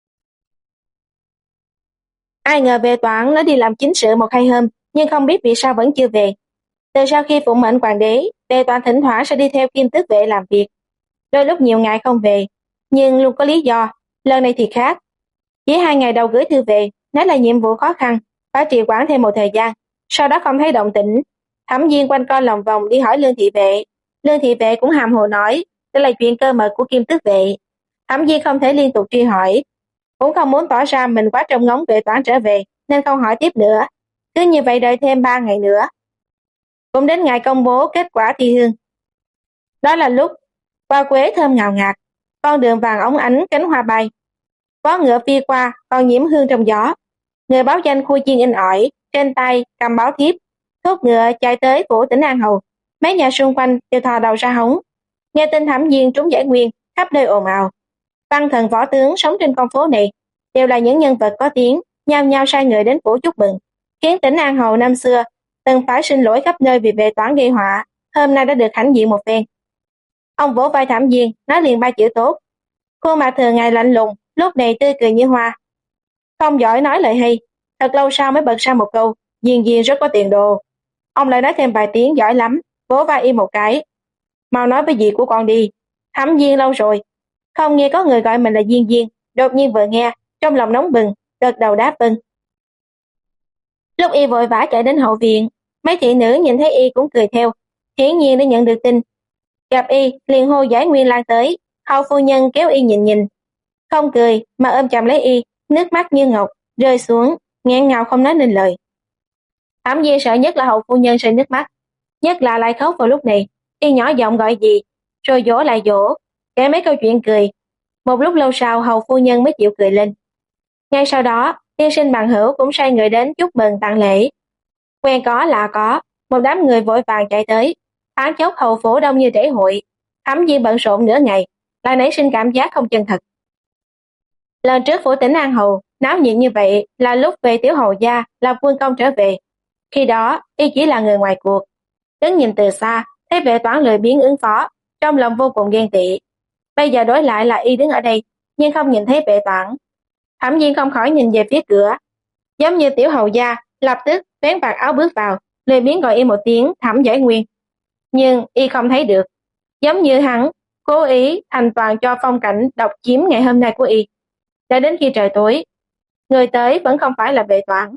Ai ngờ Vệ Toán nó đi làm chính sự 1-2 hôm, nhưng không biết vì sao vẫn chưa về. Từ sau khi phụng mệnh hoàng đế, Vệ Toán thỉnh thoảng sẽ đi theo Kim Tước vệ làm việc, đôi lúc nhiều ngày không về, nhưng luôn có lý do. Lần này thì khác, chỉ 2 ngày đầu gửi thư về, nói là nhiệm vụ khó khăn, phải trì hoãn thêm một thời gian. Sau đó không thấy động tĩnh, Thẩm Viên quanh co lòng vòng đi hỏi Lương thị vệ. Lương thị vệ cũng hàm hồ nói đây là chuyện cơ mật của Kim Tước vệ. Thẩm Viên không thể liên tục truy hỏi, cũng không muốn tỏ ra mình quá trông ngóng Vệ Toản trở về, nên không hỏi tiếp nữa. Cứ như vậy đợi thêm 3 ngày nữa. Cũng đến ngày công bố kết quả thi hương. Đó là lúc hoa quế thơm ngào ngạt, con đường vàng óng ánh cánh hoa bay. Có ngựa phi qua, còn nhiễm hương trong gió. Người báo danh khui chiên in ỏi, trên tay cầm báo thiếp, thúc ngựa chạy tới phủ tỉnh An Hầu. Mấy nhà xung quanh đều thò đầu ra hóng. Nghe tin Thẩm Viên trúng giải nguyên, khắp nơi ồn ào. Văn thần võ tướng sống trên con phố này đều là những nhân vật có tiếng, nhao nhao sai người đến phủ chúc mừng, khiến tỉnh An Hầu năm xưa từng phải xin lỗi khắp nơi vì Vệ Toản gây họa, hôm nay đã được hãnh diện một phen. Ông vỗ vai Thẩm Viên, nói liền 3 chữ tốt. Khuôn mặt thường ngày lạnh lùng, lúc này tươi cười như hoa. Không giỏi nói lời hay, thật lâu sau mới bật ra một câu, Viên Viên rất có tiền đồ. Ông lại nói thêm vài tiếng giỏi lắm, vỗ vai y một cái. Mau nói với dì của con đi, Thẩm Viên lâu rồi không nghe có người gọi mình là Viên Viên, đột nhiên vừa nghe, trong lòng nóng bừng, gật đầu đáp vâng. Lúc y vội vã chạy đến hậu viện, mấy thị nữ nhìn thấy y cũng cười theo, hiển nhiên đã nhận được tin. Gặp y, liền hô giải nguyên lan tới, hầu phu nhân kéo y nhìn, không cười mà ôm chầm lấy y, nước mắt như ngọc rơi xuống, nghẹn ngào không nói nên lời. Thẩm Viên sợ nhất là hầu phu nhân rơi nước mắt, nhất là lại khóc vào lúc này, y nhỏ giọng gọi gì, rồi dỗ lại dỗ, kể mấy câu chuyện cười. Một lúc lâu sau hầu phu nhân mới chịu cười lên. Ngay sau đó, tiên sinh bằng hữu cũng sai người đến chúc mừng tặng lễ. Quen có lạ có, một đám người vội vàng chạy tới, thoáng chốc hầu phủ đông như trễ hội. Thẩm Viên bận rộn nửa ngày, lại nảy sinh cảm giác không chân thật. Lần trước phủ tỉnh An Hầu náo nhiệt như vậy là lúc về tiểu hầu gia làm quân công trở về. Khi đó y chỉ là người ngoài cuộc, đứng nhìn từ xa thấy Vệ Toản lười biếng ứng phó, trong lòng vô cùng ghen tị. Bây giờ đối lại là y đứng ở đây nhưng không nhìn thấy Vệ Toản. Thẩm Viên không khỏi nhìn về phía cửa, giống như tiểu hầu gia lập tức vén vạt áo bước vào, lười biếng gọi y một tiếng Thẩm Giải Nguyên, nhưng y không thấy được, giống như hắn cố ý thành toàn cho phong cảnh độc chiếm ngày hôm nay của y. Đã đến khi trời tối, người tới vẫn không phải là Vệ Toản.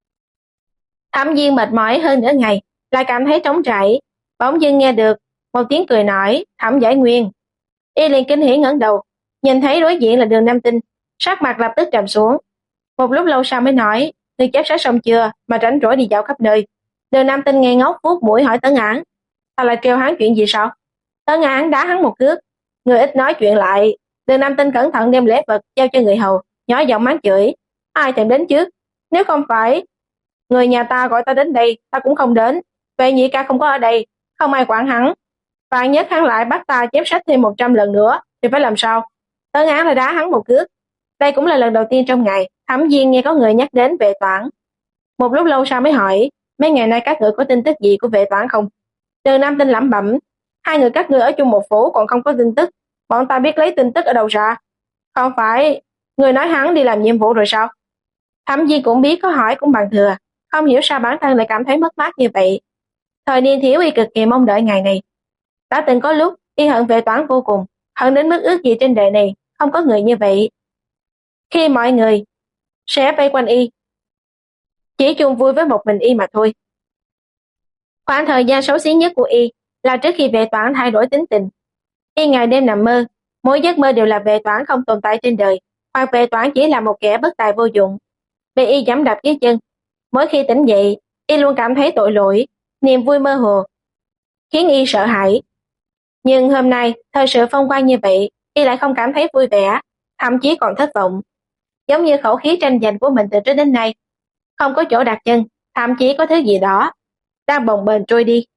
Thẩm Viên mệt mỏi hơn nửa ngày, lại cảm thấy trống trải, bỗng dưng nghe được một tiếng cười nói Thẩm Giải Nguyên. Y liền kinh hỉ ngẩng đầu, nhìn thấy đối diện là Đường Nam Tinh, sắc mặt lập tức trầm xuống. Một lúc lâu sau mới nói, người chép sách xong chưa mà rảnh rỗi đi dạo khắp nơi. Đường Nam Tinh ngây ngốc vuốt mũi hỏi Tấn Ảng, ta lại kêu hắn chuyện gì sao? Tấn Ảng đá hắn một cước, người ít nói chuyện lại. Đường Nam Tinh cẩn thận đem lễ vật giao cho người hầu, nhỏ giọng mắng chửi, ai thèm đến chứ? Nếu không phải người nhà ta gọi ta đến đây, ta cũng không đến. Vệ nhị ca không có ở đây, không ai quản hắn. Vạn nhất hắn lại bắt ta chép sách thêm 100 lần nữa thì phải làm sao? Tấn Ảng lại đá hắn một cước. Đây cũng là lần đầu tiên trong ngày Thẩm Viên nghe có người nhắc đến Vệ Toản. Một lúc lâu sau mới hỏi, mấy ngày nay các người có tin tức gì của Vệ Toản không? Đường Nam Tinh lẩm bẩm, hai người các ngươi ở chung một phủ còn không có tin tức, bọn ta biết lấy tin tức ở đâu ra? Không phải người nói hắn đi làm nhiệm vụ rồi sao? Thẩm Viên cũng biết có hỏi cũng bằng thừa, không hiểu sao bản thân lại cảm thấy mất mát như vậy. Thời niên thiếu y cực kỳ mong đợi ngày này. Đã từng có lúc y hận Vệ Toản vô cùng, hận đến mức ước gì trên đời này không có người như vậy. Khi mọi người sẽ vây quanh y, chỉ chung vui với một mình y mà thôi. Khoảng thời gian xấu xí nhất của y là trước khi Vệ Toản thay đổi tính tình. Y ngày đêm nằm mơ, mỗi giấc mơ đều là Vệ Toản không tồn tại trên đời, hoặc Vệ Toản chỉ là một kẻ bất tài vô dụng, bị y giẫm đạp dưới chân. Mỗi khi tỉnh dậy, y luôn cảm thấy tội lỗi, niềm vui mơ hồ, khiến y sợ hãi. Nhưng hôm nay, thời sự phong quang như vậy, y lại không cảm thấy vui vẻ, thậm chí còn thất vọng. Giống như khẩu khí tranh giành của mình từ trước đến nay không có chỗ đặt chân, thậm chí có thứ gì đó đang bồng bềnh trôi đi.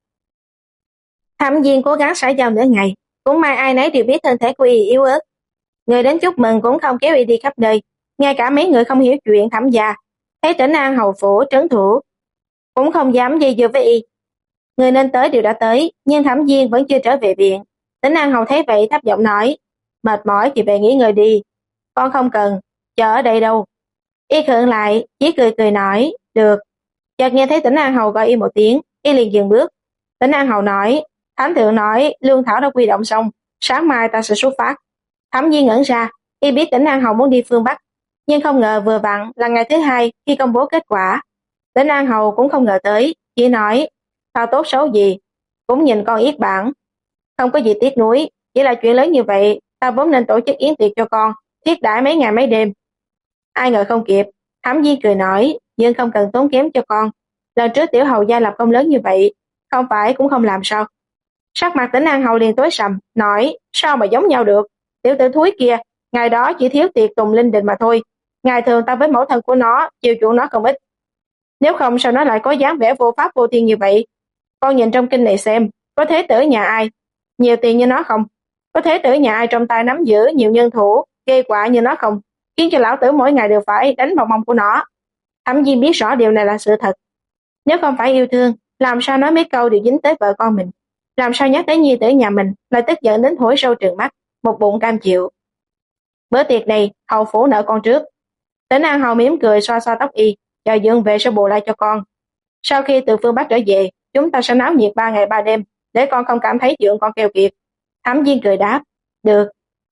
Thẩm Viên cố gắng xã giao nửa ngày, cũng may ai nấy đều biết thân thể của y yếu ớt. Người đến chúc mừng cũng không kéo y đi khắp nơi, ngay cả mấy người không hiểu chuyện Thẩm gia, thấy tỉnh An hầu phủ trấn thủ, cũng không dám dây dưa với y. Người nên tới đều đã tới, nhưng Thẩm Viên vẫn chưa trở về viện. Tỉnh An hầu thấy vậy thấp giọng nói, mệt mỏi thì về nghỉ ngơi đi, con không cần chờ ở đây đâu. Y khựng lại, chỉ cười cười nói, được. Chợt nghe thấy Tỉnh An hầu gọi y một tiếng, y liền dừng bước. Tỉnh An hầu nói, Thánh thượng nói lương thảo đã quy động xong, sáng mai ta sẽ xuất phát. Thẩm Viên ngẩn ra, y biết Tỉnh An hầu muốn đi phương Bắc, nhưng không ngờ vừa vặn là ngày thứ hai khi công bố kết quả. Tỉnh An hầu cũng không ngờ tới, chỉ nói, tao tốt xấu gì cũng nhìn con yết bản, không có gì tiếc nuối, chỉ là chuyện lớn như vậy, tao vốn nên tổ chức yến tiệc cho con, thiết đãi mấy ngày mấy đêm. Ai ngờ không kịp, Thẩm Viên cười nói, nhưng không cần tốn kém cho con. Lần trước tiểu hầu gia lập công lớn như vậy, không phải cũng không làm sao. Sắc mặt Tỉnh An Hầu liền tối sầm, nói, sao mà giống nhau được, tiểu tử thúi kia, ngày đó chỉ thiếu tiệc tùng linh đình mà thôi. Ngày thường ta với mẫu thân của nó, chiều chuộng nó không ít. Nếu không sao nó lại có dáng vẻ vô pháp vô thiên như vậy. Con nhìn trong kinh này xem, có thế tử nhà ai, nhiều tiền như nó không? Có thế tử nhà ai trong tay nắm giữ nhiều nhân thủ, ghê quạ như nó không? Khiến cho lão tử mỗi ngày đều phải đánh vào mông của nó. Thẩm Diên biết rõ điều này là sự thật. Nếu không phải yêu thương, làm sao nói mấy câu đều dính tới vợ con mình? Làm sao nhắc tới nhi tử nhà mình lại tức giận đến thổi sâu trừng mắt, một bụng cam chịu. Bữa tiệc này, hầu phủ nợ con trước. Tỉnh An Hầu mỉm cười xoa xoa tóc y, chờ Dương về sẽ bù lại cho con. Sau khi từ phương Bắc trở về, chúng ta sẽ náo nhiệt 3 ngày 3 đêm, để con không cảm thấy Dượng con keo kiệt. Thẩm Diên cười đáp, được.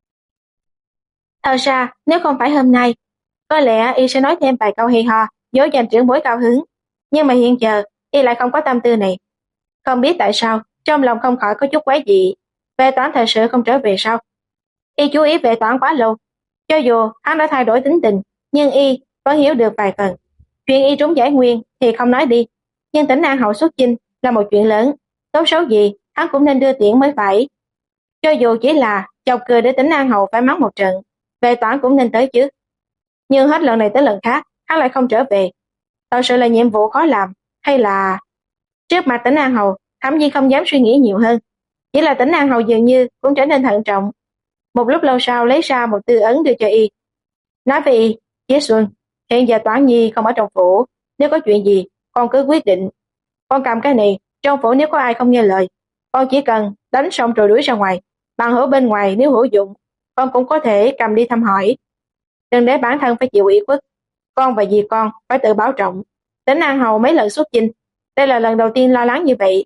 Thật ra, nếu không phải hôm nay, có lẽ y sẽ nói thêm vài câu hay ho, dỗ dành trưởng bối cao hứng. Nhưng mà hiện giờ, y lại không có tâm tư này. Không biết tại sao, trong lòng không khỏi có chút quái dị. Vệ Toán thật sự không trở về sao? Y chú ý Vệ Toán quá lâu. Cho dù hắn đã thay đổi tính tình, nhưng y vẫn hiểu được vài phần. Chuyện y trúng giải nguyên thì không nói đi, nhưng Tỉnh An Hậu xuất chinh là một chuyện lớn, tốt xấu gì hắn cũng nên đưa tiễn mới phải. Cho dù chỉ là chọc cười để Tỉnh An Hậu phải mắng một trận, Vệ Toán cũng nên tới chứ. Nhưng hết lần này tới lần khác, hắn lại không trở về. Thật sự là nhiệm vụ khó làm, hay là... Trước mặt Tỉnh An Hầu, Thẩm Viên không dám suy nghĩ nhiều hơn. Chỉ là Tỉnh An Hầu dường như cũng trở nên thận trọng. Một lúc lâu sau lấy ra một tư ấn đưa cho y. Nói với y, Chí Xuân, hiện giờ Toán Nhi không ở trong phủ. Nếu có chuyện gì, con cứ quyết định. Con cầm cái này, trong phủ nếu có ai không nghe lời, con chỉ cần đánh xong rồi đuổi ra ngoài. Bằng hữu bên ngoài nếu hữu dụng, con cũng có thể cầm đi thăm hỏi. Đừng để bản thân phải chịu ủy khuất. Con và dì con phải tự bảo trọng. Tỉnh An Hầu mấy lần xuất chinh, đây là lần đầu tiên lo lắng như vậy.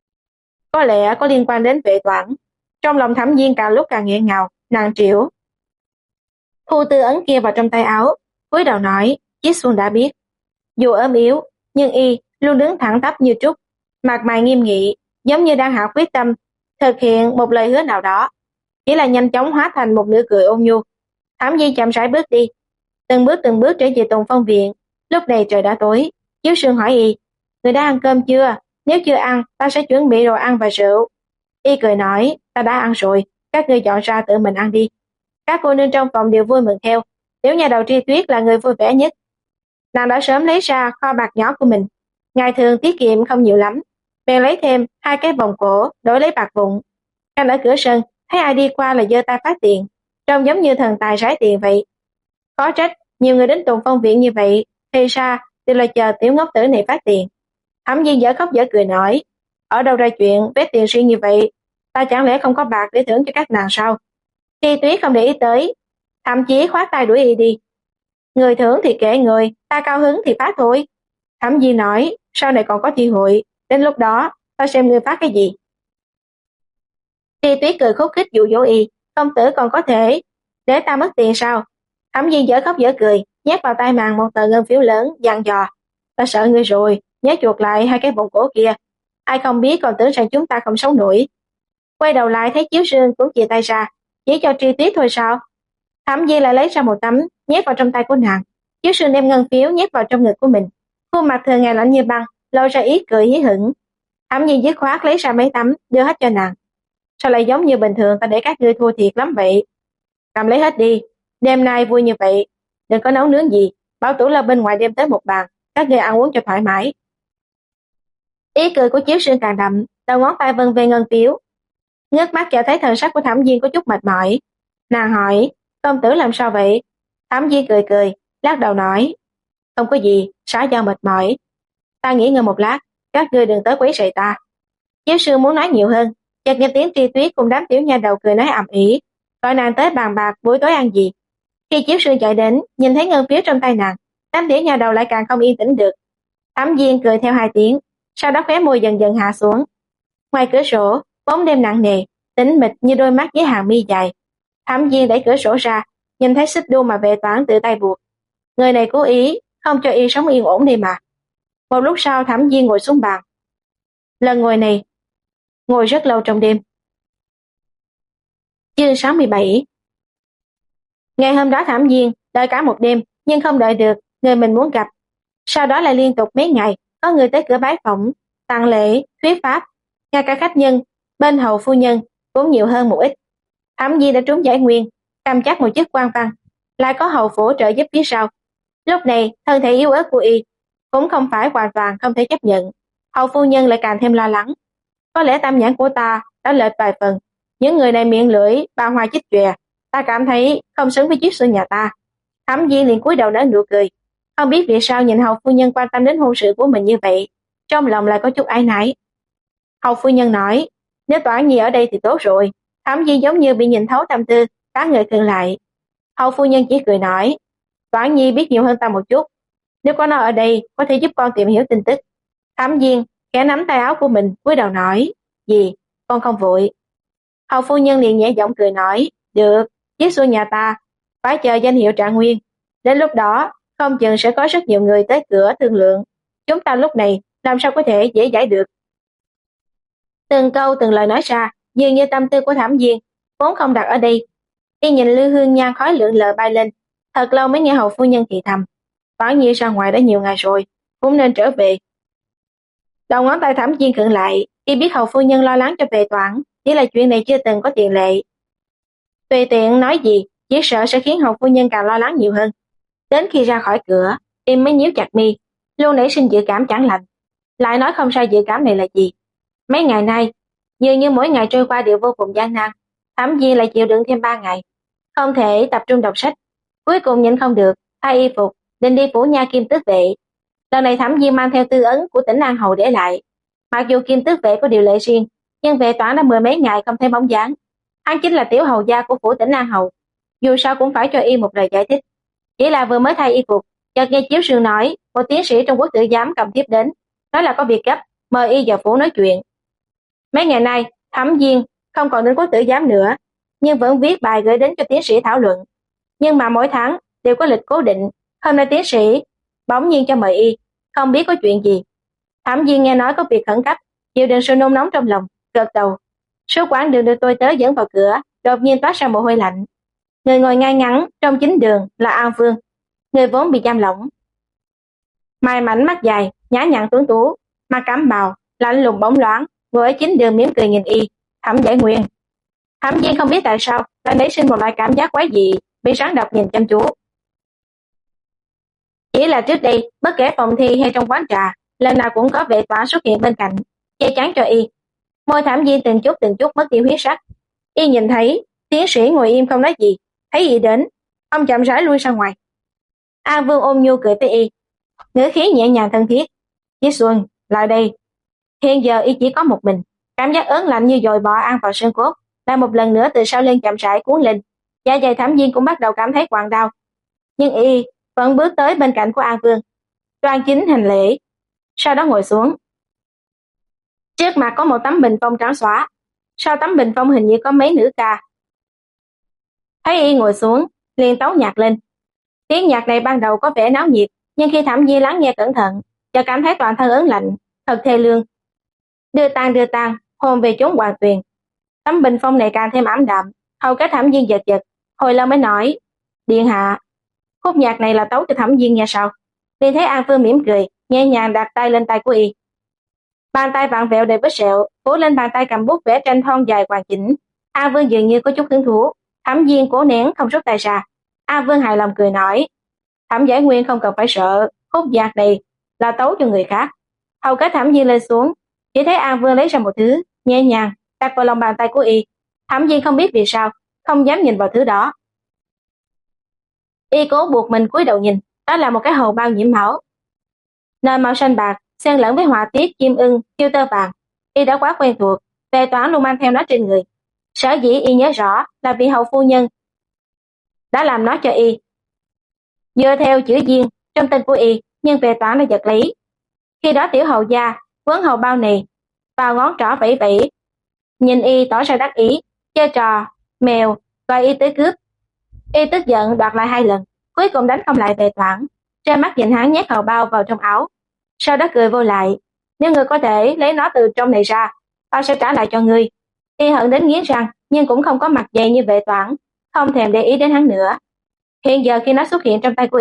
Có lẽ có liên quan đến Vệ Toản. Trong lòng Thẩm Viên càng lúc càng nghẹn ngào, nàng trĩu. Thu tư ấn kia vào trong tay áo, cúi đầu nói, Chí Xuân đã biết. Dù ốm yếu, nhưng y luôn đứng thẳng tắp như trúc, mặt mày nghiêm nghị, giống như đang hạ quyết tâm thực hiện một lời hứa nào đó. Chỉ là nhanh chóng hóa thành một nụ cười ôn nhu. Thẩm Viên chậm rãi bước đi, từng bước trở về Tùng Phong viện. Lúc này trời đã tối. Chiếu Sương hỏi y, người đã ăn cơm chưa? Nếu chưa ăn, ta sẽ chuẩn bị đồ ăn và rượu. Y cười nói, ta đã ăn rồi, các ngươi dọn ra tự mình ăn đi. Các cô nương trong phòng đều vui mừng theo. Tiểu nhà đầu Tri Tuyết là người vui vẻ nhất. Nàng đã sớm lấy ra kho bạc nhỏ của mình. Ngày thường tiết kiệm không nhiều lắm, bèn lấy thêm 2 cái vòng cổ đổi lấy bạc vụn. Đang ở cửa sân, thấy ai đi qua là giơ tay phát tiền, trông giống như thần tài rải tiền vậy. Có trách, nhiều người đến Tùng Phong viện như vậy, thì ra đều là chờ tiểu ngốc tử này phát tiền. Thẩm Viên dở khóc dở cười nói, ở đâu ra chuyện vét tiền riêng như vậy, ta chẳng lẽ không có bạc để thưởng cho các nàng sao? Tri Tuyết không để ý tới, thậm chí khoát tay đuổi y đi. Người thưởng thì kệ người, ta cao hứng thì phát thôi. Thẩm Viên nói, sau này còn có thi hội, đến lúc đó ta xem ngươi phát cái gì. Tri Tuyết cười khúc khích dụ dỗ y, công tử còn có thể để ta mất tiền sao? Thẩm Viên dở khóc dở cười, nhét vào tay nàng một tờ ngân phiếu lớn, dặn dò, ta sợ ngươi rồi, nhớ chuột lại 2 cái vòng cổ kia, ai không biết còn tưởng rằng chúng ta không sống nổi. Quay đầu lại thấy Chiếu Sương cũng chia tay ra, chỉ cho Tri Tuyết thôi sao? Thẩm Viên lại lấy ra một tấm, nhét vào trong tay của nàng. Chiếu Sương đem ngân phiếu nhét vào trong ngực của mình, khuôn mặt thường ngày lạnh như băng, lộ ra ý cười hí hửng. Thẩm Viên dứt khoát lấy ra mấy tấm, đưa hết cho nàng. Sao lại giống như bình thường ta để các ngươi thua thiệt lắm vậy? Cầm lấy hết đi, đêm nay vui như vậy, đừng có nấu nướng gì, bảo tủ là bên ngoài đem tới một bàn, các ngươi ăn uống cho thoải mái. Ý cười của Chiếu Sương càng đậm, đầu ngón tay vân về ngân phiếu. Ngước mắt cho thấy thần sắc của Thẩm Viên có chút mệt mỏi. Nàng hỏi, công tử làm sao vậy? Thẩm Viên cười cười, lắc đầu nói, không có gì, xã do mệt mỏi. Ta nghỉ ngơi một lát, các ngươi đừng tới quấy rầy ta. Chiếu Sương muốn nói nhiều hơn, chợt nghe tiếng Tri Tuyết cùng đám tiểu nha đầu cười nói ầm ĩ, gọi nàng tới bàn bạc buổi tối ăn gì. Khi Chiếu Sương chạy đến, nhìn thấy ngân phiếu trong tay nàng, đám tiểu nha đầu lại càng không yên tĩnh được. Thẩm Viên cười theo 2 tiếng, sau đó khóe môi dần dần hạ xuống. Ngoài cửa sổ, bóng đêm nặng nề, tĩnh mịch như đôi mắt với hàng mi dài. Thẩm Viên đẩy cửa sổ ra, nhìn thấy xích đu mà Vệ Toản tự tay buộc. Người này cố ý không cho y sống yên ổn đi mà. Một lúc sau Thẩm Viên ngồi xuống bàn. Lần ngồi này ngồi rất lâu trong đêm. Chương 67. Ngày hôm đó Thẩm Viên đợi cả một đêm nhưng không đợi được người mình muốn gặp. Sau đó lại liên tục mấy ngày, có người tới cửa bái phỏng, tặng lễ, thuyết pháp, ngay cả khách nhân, bên hầu phu nhân cũng nhiều hơn một ít. Thẩm Di đã trúng giải nguyên, cầm chắc một chức quan văn, lại có hầu phủ trợ giúp phía sau. Lúc này, thân thể yếu ớt của y cũng không phải hoàn toàn không thể chấp nhận. Hầu phu nhân lại càng thêm lo lắng. Có lẽ tâm nhãn của ta đã lệch vài phần. Những người này miệng lưỡi, ba hoa chích chòe, ta cảm thấy không xứng với chiếc xuân nhà ta. Thẩm Di liền cúi đầu nở nụ cười. Không biết vì sao nhìn hầu phu nhân quan tâm đến hôn sự của mình như vậy, trong lòng lại có chút áy náy. Hầu phu nhân nói, nếu Toản Nhi ở đây thì tốt rồi. Thẩm Di giống như bị nhìn thấu tâm tư, cả người khựng lại. Hầu phu nhân chỉ cười nói, Toản Nhi biết nhiều hơn ta một chút. Nếu có nó ở đây, có thể giúp con tìm hiểu tin tức. Thẩm Diên khẽ nắm tay áo của mình, cúi đầu nói, gì, con không vội. Hầu phu nhân liền nhẹ giọng cười nói, được, chiếc xuân nhà ta, phải chờ danh hiệu trạng nguyên. Đến lúc đó, không chừng sẽ có rất nhiều người tới cửa thương lượng. Chúng ta lúc này làm sao có thể dễ dãi được. Từng câu từng lời nói ra, dường như tâm tư của Thẩm Diên vốn không đặt ở đây. Y nhìn lư hương nhang khói lượn lờ bay lên, thật lâu mới nghe hầu phu nhân thì thầm. Toản Nhi ra ngoài đã nhiều ngày rồi, cũng nên trở về. Đầu ngón tay Thẩm Diên khựng lại, y biết hầu phu nhân lo lắng cho về Toản, chỉ là chuyện này chưa từng có tiền lệ. Tùy tiện nói gì, chỉ sợ sẽ khiến hầu phu nhân càng lo lắng nhiều hơn. Đến khi ra khỏi cửa, y mới nhíu chặt mi, luôn nảy sinh dự cảm chẳng lành. Lại nói không sai dự cảm này là gì? Mấy ngày nay, dường như mỗi ngày trôi qua đều vô cùng gian nan. Thẩm Diên lại chịu đựng thêm 3 ngày, không thể tập trung đọc sách. Cuối cùng nhịn không được, thay y phục, định đi phủ nha Kim Tước Vệ. Lần này Thẩm Diên mang theo tư ấn của tỉnh An Hầu để lại. Mặc dù Kim Tước Vệ có điều lệ riêng, nhưng Vệ Toản đã 10 mấy ngày không thấy bóng dáng. Hắn chính là tiểu hầu gia của phủ tỉnh An Hầu, dù sao cũng phải cho y một lời giải thích. Chỉ là vừa mới thay y phục, chợt nghe Chiếu Sương nói, một tiến sĩ trong quốc tử giám cầm tiếp đến, nói là có việc gấp, mời y vào phủ nói chuyện. Mấy ngày nay, Thẩm Diên không còn đến quốc tử giám nữa, nhưng vẫn viết bài gửi đến cho tiến sĩ thảo luận. Nhưng mà mỗi tháng đều có lịch cố định, hôm nay tiến sĩ bỗng nhiên cho mời y, không biết có chuyện gì. Thẩm Diên nghe nói có việc khẩn cấp, chịu đựng sự nôn nóng trong lòng, gật đầu. Số quãng đường được tôi tới dẫn vào cửa, đột nhiên toát ra mồ hôi lạnh. Người ngồi ngay ngắn trong chính đường là An Vương, người vốn bị giam lỏng. Mày mảnh mắt dài, nhã nhặn tuấn tú, mặt cẩm bào, lạnh lùng bóng loáng, ngồi ở chính đường mỉm cười nhìn y. Thẩm Giải Nguyên. Thẩm Diên không biết tại sao lại nảy sinh một loại cảm giác quái dị, bị rắn độc nhìn chăm chú. Chỉ là trước đây, bất kể phòng thi hay trong quán trà, lần nào cũng có Vệ Toản xuất hiện bên cạnh, che chắn cho y. Môi Thẩm Diên từng chút mất đi huyết sắc. Y nhìn thấy tiến sĩ ngồi im không nói gì, thấy y đến, ông chậm rãi lui ra ngoài. An Vương ôm nhu cười tới y, ngữ khí nhẹ nhàng thân thiết. Chí Xuân, lại đây. Hiện giờ y chỉ có một mình, cảm giác ớn lạnh như dồi bọ ăn vào xương cốt, lại một lần nữa từ sau lưng chậm rãi cuốn lên. Dạ dày Thẩm Diên cũng bắt đầu cảm thấy quặn đau, nhưng y vẫn bước tới bên cạnh của An Vương, đoan chính hành lễ, sau đó ngồi xuống. Trước mặt có một tấm bình phong trắng xóa, sau tấm bình phong hình như có mấy nữ ca. Thấy y ngồi xuống, liền tấu nhạc lên. Tiếng nhạc này ban đầu có vẻ náo nhiệt, nhưng khi Thẩm Diên lắng nghe cẩn thận, chợt cảm thấy toàn thân ớn lạnh, thật thê lương. Đưa tang, hồn về chốn hoàng tuyền. Tấm bình phong này càng thêm ảm đạm, hầu cái Thẩm Diên giật giật, hồi lâu mới nói, điện hạ, khúc nhạc này là tấu cho Thẩm Diên nghe sao? Liền thấy An Vương mỉm cười, nhẹ nhàng đặt tay lên tay của y. Bàn tay vặn vẹo đầy vết sẹo, cố lên bàn tay cầm bút vẽ tranh thon dài hoàn chỉnh. An Vương dường như có chút hứng thú, Thẩm Diên cố nén không rút tay ra. An Vương hài lòng cười nói, Thẩm Giải Nguyên không cần phải sợ, khúc nhạc này là tấu cho người khác. Hầu cái Thẩm Diên lên xuống, chỉ thấy An Vương lấy ra một thứ, nhẹ nhàng đặt vào lòng bàn tay của y. Thẩm Diên không biết vì sao, không dám nhìn vào thứ đó. Y cố buộc mình cúi đầu nhìn, đó là một cái hầu bao nhiễm máu. Nơi màu xanh bạc, xen lẫn với họa tiết chim ưng, kiêu tơ vàng. Y đã quá quen thuộc, Vệ Toản luôn mang theo nó trên người. Sở dĩ y nhớ rõ là vì hầu phu nhân đã làm nó cho y. Dựa theo chữ Diên trong tên của y, nhưng Vệ Toản đã giật lấy. Khi đó tiểu hầu gia quấn hầu bao này vào ngón trỏ vẫy vẫy, nhìn y tỏ ra đắc ý, chơi trò mèo gọi y tới cướp. Y tức giận đoạt lại 2 lần, cuối cùng đánh không lại Vệ Toản, trên mắt nhìn hắn nhét hầu bao vào trong áo, sau đó cười vô lại, nếu ngươi có thể lấy nó từ trong này ra, ta sẽ trả lại cho ngươi. Y hận đến nghiến răng, nhưng cũng không có mặt dày như Vệ Toản, không thèm để ý đến hắn nữa. Hiện giờ khi nó xuất hiện trong tay của y,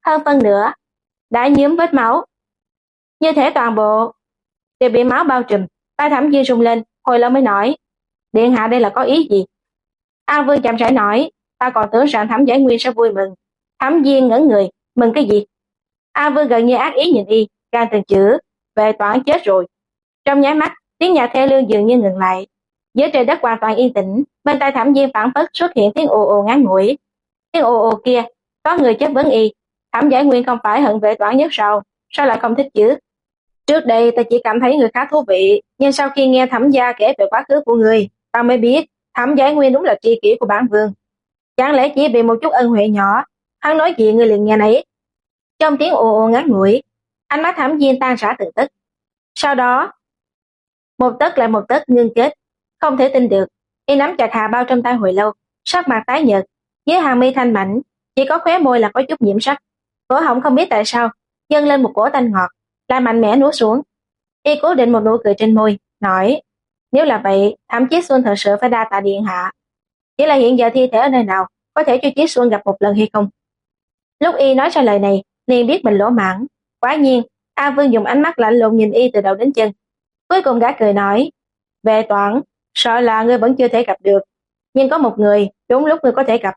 hơn phân nửa đã nhuốm vết máu, như thể toàn bộ đều bị máu bao trùm. Tai Thẩm Viên rung lên, hồi lâu mới nói, điện hạ đây là có ý gì? An Vương chậm rãi nói, ta còn tưởng rằng Thẩm Giải Nguyên sẽ vui mừng. Thẩm Viên ngẩn người, mừng cái gì? An Vương gần như ác ý nhìn y, gan từng chữ, Vệ Toản chết rồi. Trong nháy mắt, tiếng nhạc thê lương dường như ngừng lại. Dưới trời đất hoàn toàn yên tĩnh, bên tai Thẩm Viên phảng phất xuất hiện tiếng ồ ồ ngắn ngủi. Tiếng ồ ồ kia, có người chất vấn y, Thẩm Giải Nguyên không phải hận Vệ Toản nhất sao lại không thích chứ? Trước đây ta chỉ cảm thấy người khá thú vị, nhưng sau khi nghe Thẩm gia kể về quá khứ của người, ta mới biết Thẩm Giải Nguyên đúng là tri kỷ của bản vương. Chẳng lẽ chỉ vì một chút ân huệ nhỏ, hắn nói gì người liền nghe nấy? Trong tiếng ồ ồ ngắn ngủi, ánh mắt Thẩm Viên tan rã từng tức. Sau đó, một tấc lại một tấc ngưng kết, không thể tin được. Y nắm chặt hà bao trong tay hồi lâu, sắc mặt tái nhợt, dưới hàng mi thanh mảnh, chỉ có khóe môi là có chút nhiễm sắc. Cổ họng không biết tại sao dâng lên một cỗ tanh ngọt, lại mạnh mẽ nuốt xuống. Y cố định một nụ cười trên môi, nói: nếu là vậy, Thẩm Chí Xuân thật sự phải đa tạ điện hạ. Chỉ là hiện giờ thi thể ở nơi nào, có thể cho Chí Xuân gặp một lần hay không? Lúc Y nói ra lời này, liền biết mình lỗ mãng. Quả nhiên, A Vương dùng ánh mắt lạnh lùng nhìn Y từ đầu đến chân. Cuối cùng gã cười nói: Vệ Toản, sợ là ngươi vẫn chưa thể gặp được, nhưng có một người đúng lúc ngươi có thể gặp.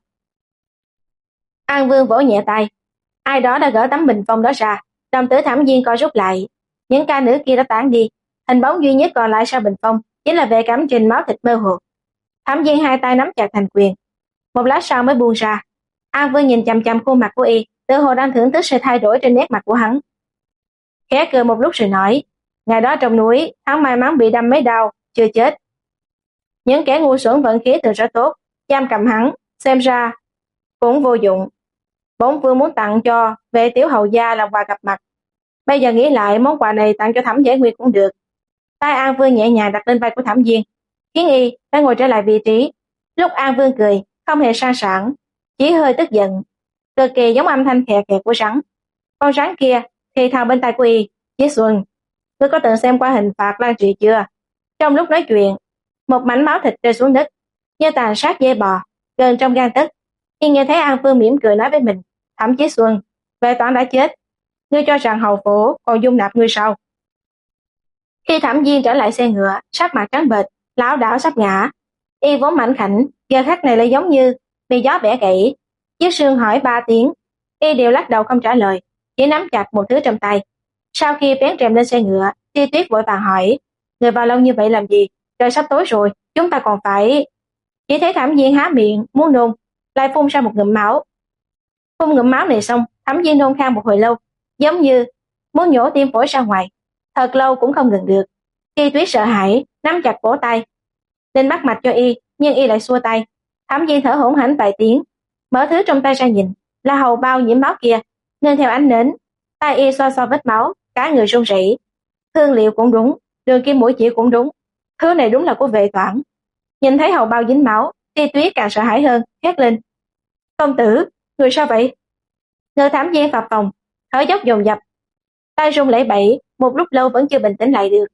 An Vương vỗ nhẹ tay, ai đó đã gỡ tấm bình phong đó ra, đồng tử Thẩm Viên co rút lại, những ca nữ kia đã tản đi, hình bóng duy nhất còn lại sau bình phong chính là Vệ Cẩm Trình máu thịt mơ hồ. Thẩm Viên hai tay nắm chặt thành quyền, một lát sau mới buông ra. An Vương nhìn chằm chằm khuôn mặt của Y, tự hồ đang thưởng thức sự thay đổi trên nét mặt của hắn. Khẽ cười một lúc rồi nói: ngày đó trong núi, hắn may mắn bị đâm mấy đau, chưa chết. Những kẻ ngu xuẩn vận khí thường rất tốt, giam cầm hắn, xem ra cũng vô dụng. Bổn vương muốn tặng cho Vệ tiểu hầu gia làm quà gặp mặt. Bây giờ nghĩ lại, món quà này tặng cho Thẩm Giải Nguyên cũng được. Tay An Vương nhẹ nhàng đặt lên vai của Thẩm Viên, khiến Y phải ngồi trở lại vị trí. Lúc An Vương cười, không hề sang sảng, chỉ hơi tức giận, cực kỳ giống âm thanh khè khè của rắn. Con rắn kia thì thào bên tai của Y: Chí Xuân, ngươi có từng xem qua hình phạt Lan Trị chưa? Trong lúc nói chuyện, một mảnh máu thịt rơi xuống đất, như tàn sát dê bò, gần trong gang tấc. Y nghe thấy An Vương mỉm cười nói với mình: Thẩm Chí Xuân, Vệ Toản đã chết, ngươi cho rằng hầu phủ còn dung nạp ngươi sao? Khi Thẩm Viên trở lại xe ngựa, sắc mặt trắng bệch, lảo đảo sắp ngã. Y vốn mảnh khảnh, giờ khắc này lại giống như bị gió bẻ gãy. Chiếc Sương hỏi 3 tiếng, Y đều lắc đầu không trả lời, chỉ nắm chặt một thứ trong tay. Sau khi vén rèm lên xe ngựa, Ti Tuyết vội vàng hỏi: người vào lâu như vậy làm gì? Trời sắp tối rồi, chúng ta còn phải... Chỉ thấy Thẩm Viên há miệng muốn nôn, lại phun ra một ngụm máu. Phun ngụm máu này xong, Thẩm Viên nôn khan một hồi lâu, giống như muốn nhổ tim phổi ra ngoài, thật lâu cũng không ngừng được. Ti Tuyết sợ hãi, nắm chặt cổ tay, định bắt mạch cho Y, nhưng Y lại xua tay. Thẩm Viên thở hổn hển vài tiếng, mở thứ trong tay ra nhìn, là hầu bao nhiễm máu kia, nên theo ánh nến, tay Y xoa xoa vết máu, cả người run rẩy. Hương liệu cũng đúng, đường kim mũi chỉ cũng đúng, thứ này đúng là của Vệ Toản. Nhìn thấy hầu bao dính máu, Ti Tuyết càng sợ hãi hơn, hét lên: công tử, người sao vậy? Người Thẩm Viên phập phồng, thở dốc dồn dập, tay run lẩy bẩy, một lúc lâu vẫn chưa bình tĩnh lại được.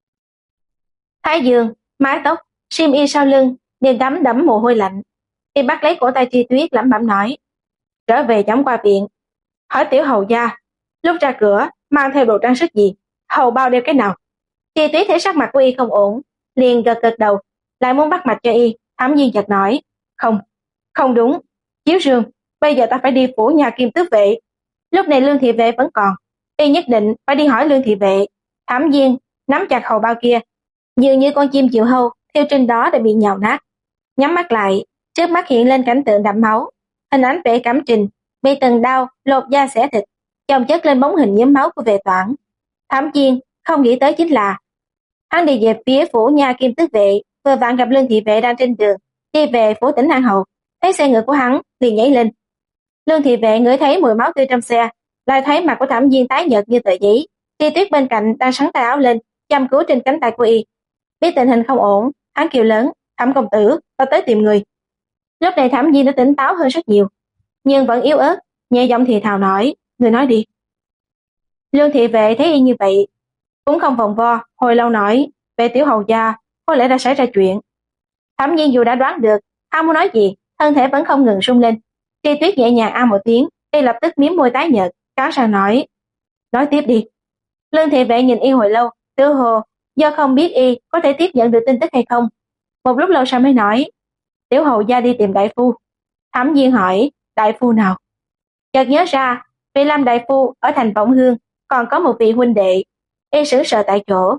Thái dương, mái tóc, xiêm y sau lưng đều đẫm đẫm mồ hôi lạnh. Y bắt lấy cổ tay Ti Tuyết lẩm bẩm nói: trở về chóng qua viện, hỏi tiểu hầu gia lúc ra cửa mang theo đồ trang sức gì, hầu bao đeo cái nào. Ti Tuyết thấy sắc mặt của Y không ổn, liền gật gật đầu, lại muốn bắt mạch cho Y. Thẩm Viên chợt nói: không đúng, Chiếu Sương, bây giờ ta phải đi phủ nhà Kim Tước Vệ. Lúc này Lương Thị Vệ vẫn còn, Y nhất định phải đi hỏi Lương Thị Vệ. Thẩm Viên nắm chặt hầu bao kia, dường như con chim diều hâu theo trên đó đã bị nhào nát. Nhắm mắt lại, trước mắt hiện lên cảnh tượng đẫm máu, hình ảnh Vệ Cẩm Trình bị từng đao lột da xẻ thịt, chồng chất lên bóng hình nhiễm máu của Vệ Toản. Thẩm Viên không nghĩ tới chính là hắn đi về phía phủ nhà Kim Tước Vệ, vừa vặn gặp Lương Thị Vệ đang trên đường đi về phủ Tỉnh An Hầu, thấy xe ngựa của hắn liền nhảy lên. Lương Thị Vệ ngửi thấy mùi máu tươi trong xe, lại thấy mặt của Thẩm Viên tái nhợt như tờ giấy. Ti Tuyết bên cạnh đang sắn tay áo lên, chăm cứu trên cánh tay của Y. Biết tình hình không ổn, hắn kêu lớn: Thẩm công tử, ta tới tìm người. Lúc này Thẩm Viên đã tỉnh táo hơn rất nhiều, nhưng vẫn yếu ớt, nhẹ giọng thì thào nói: người nói đi. Lương Thị Vệ thấy Y như vậy, cũng không vòng vo, hồi lâu nói: Vệ tiểu hầu gia, có lẽ đã xảy ra chuyện. Thẩm Viên dù đã đoán được hắn muốn nói gì, thân thể vẫn không ngừng rung lên. Ti Tuyết nhẹ nhàng a một tiếng, Y lập tức mím môi tái nhợt, cắn răng nói tiếp đi. Lương thị vệ nhìn Y hồi lâu, tựa hồ do không biết Y có thể tiếp nhận được tin tức hay không. Một lúc lâu sau mới nói, Tiểu hầu gia đi tìm đại phu. Thẩm Viên hỏi, đại phu nào? Chợt nhớ ra, vị Lâm đại phu ở thành Vọng Hương còn có một vị huynh đệ. Y sững sờ tại chỗ.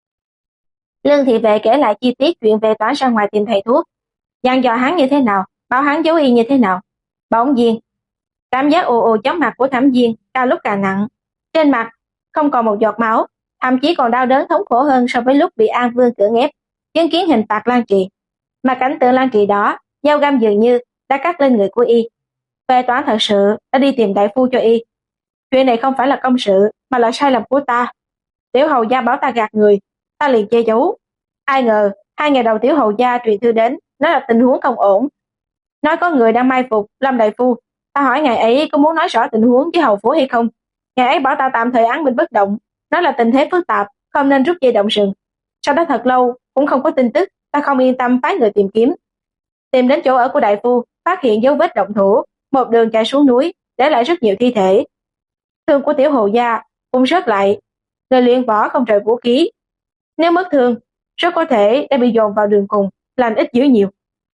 Lương thị vệ kể lại chi tiết chuyện về Toán ra ngoài tìm thầy thuốc, dặn dò hắn như thế nào, bảo hắn giấu Y như thế nào. Bỗng nhiên, cảm giác ù ù chóng mặt của Thẩm Viên càng lúc càng nặng, trên mặt không còn một giọt máu, thậm chí còn đau đớn thống khổ hơn so với lúc bị An Vương cưỡng ép chứng kiến hình phạt Lan Trì. Mà cảnh tượng Lan Trì đó, dao găm dường như đã cắt lên người của Y. Vệ Toán thật sự đã đi tìm đại phu cho Y. Chuyện này không phải là công sự, mà là sai lầm của ta. Tiểu hầu gia bảo ta gạt người, ta liền che giấu. Ai ngờ, 2 ngày đầu tiểu hầu gia truyền thư đến, nói là tình huống không ổn. Nói có người đang mai phục Lâm đại phu. Ta hỏi ngày ấy có muốn nói rõ tình huống với hầu phủ hay không. Ngày ấy bảo ta tạm thời án binh bất động, nói là tình thế phức tạp, không nên rút dây động rừng. Sau đó thật lâu cũng không có tin tức, ta không yên tâm phái người tìm kiếm. Tìm đến chỗ ở của đại phu, phát hiện dấu vết động thủ, một đường chạy xuống núi, để lại rất nhiều thi thể. Thương của tiểu hầu gia cũng rớt lại, người luyện võ không rời vũ khí. Nếu mất thương, rất có thể đã bị dồn vào đường cùng, lành ít dữ nhiều.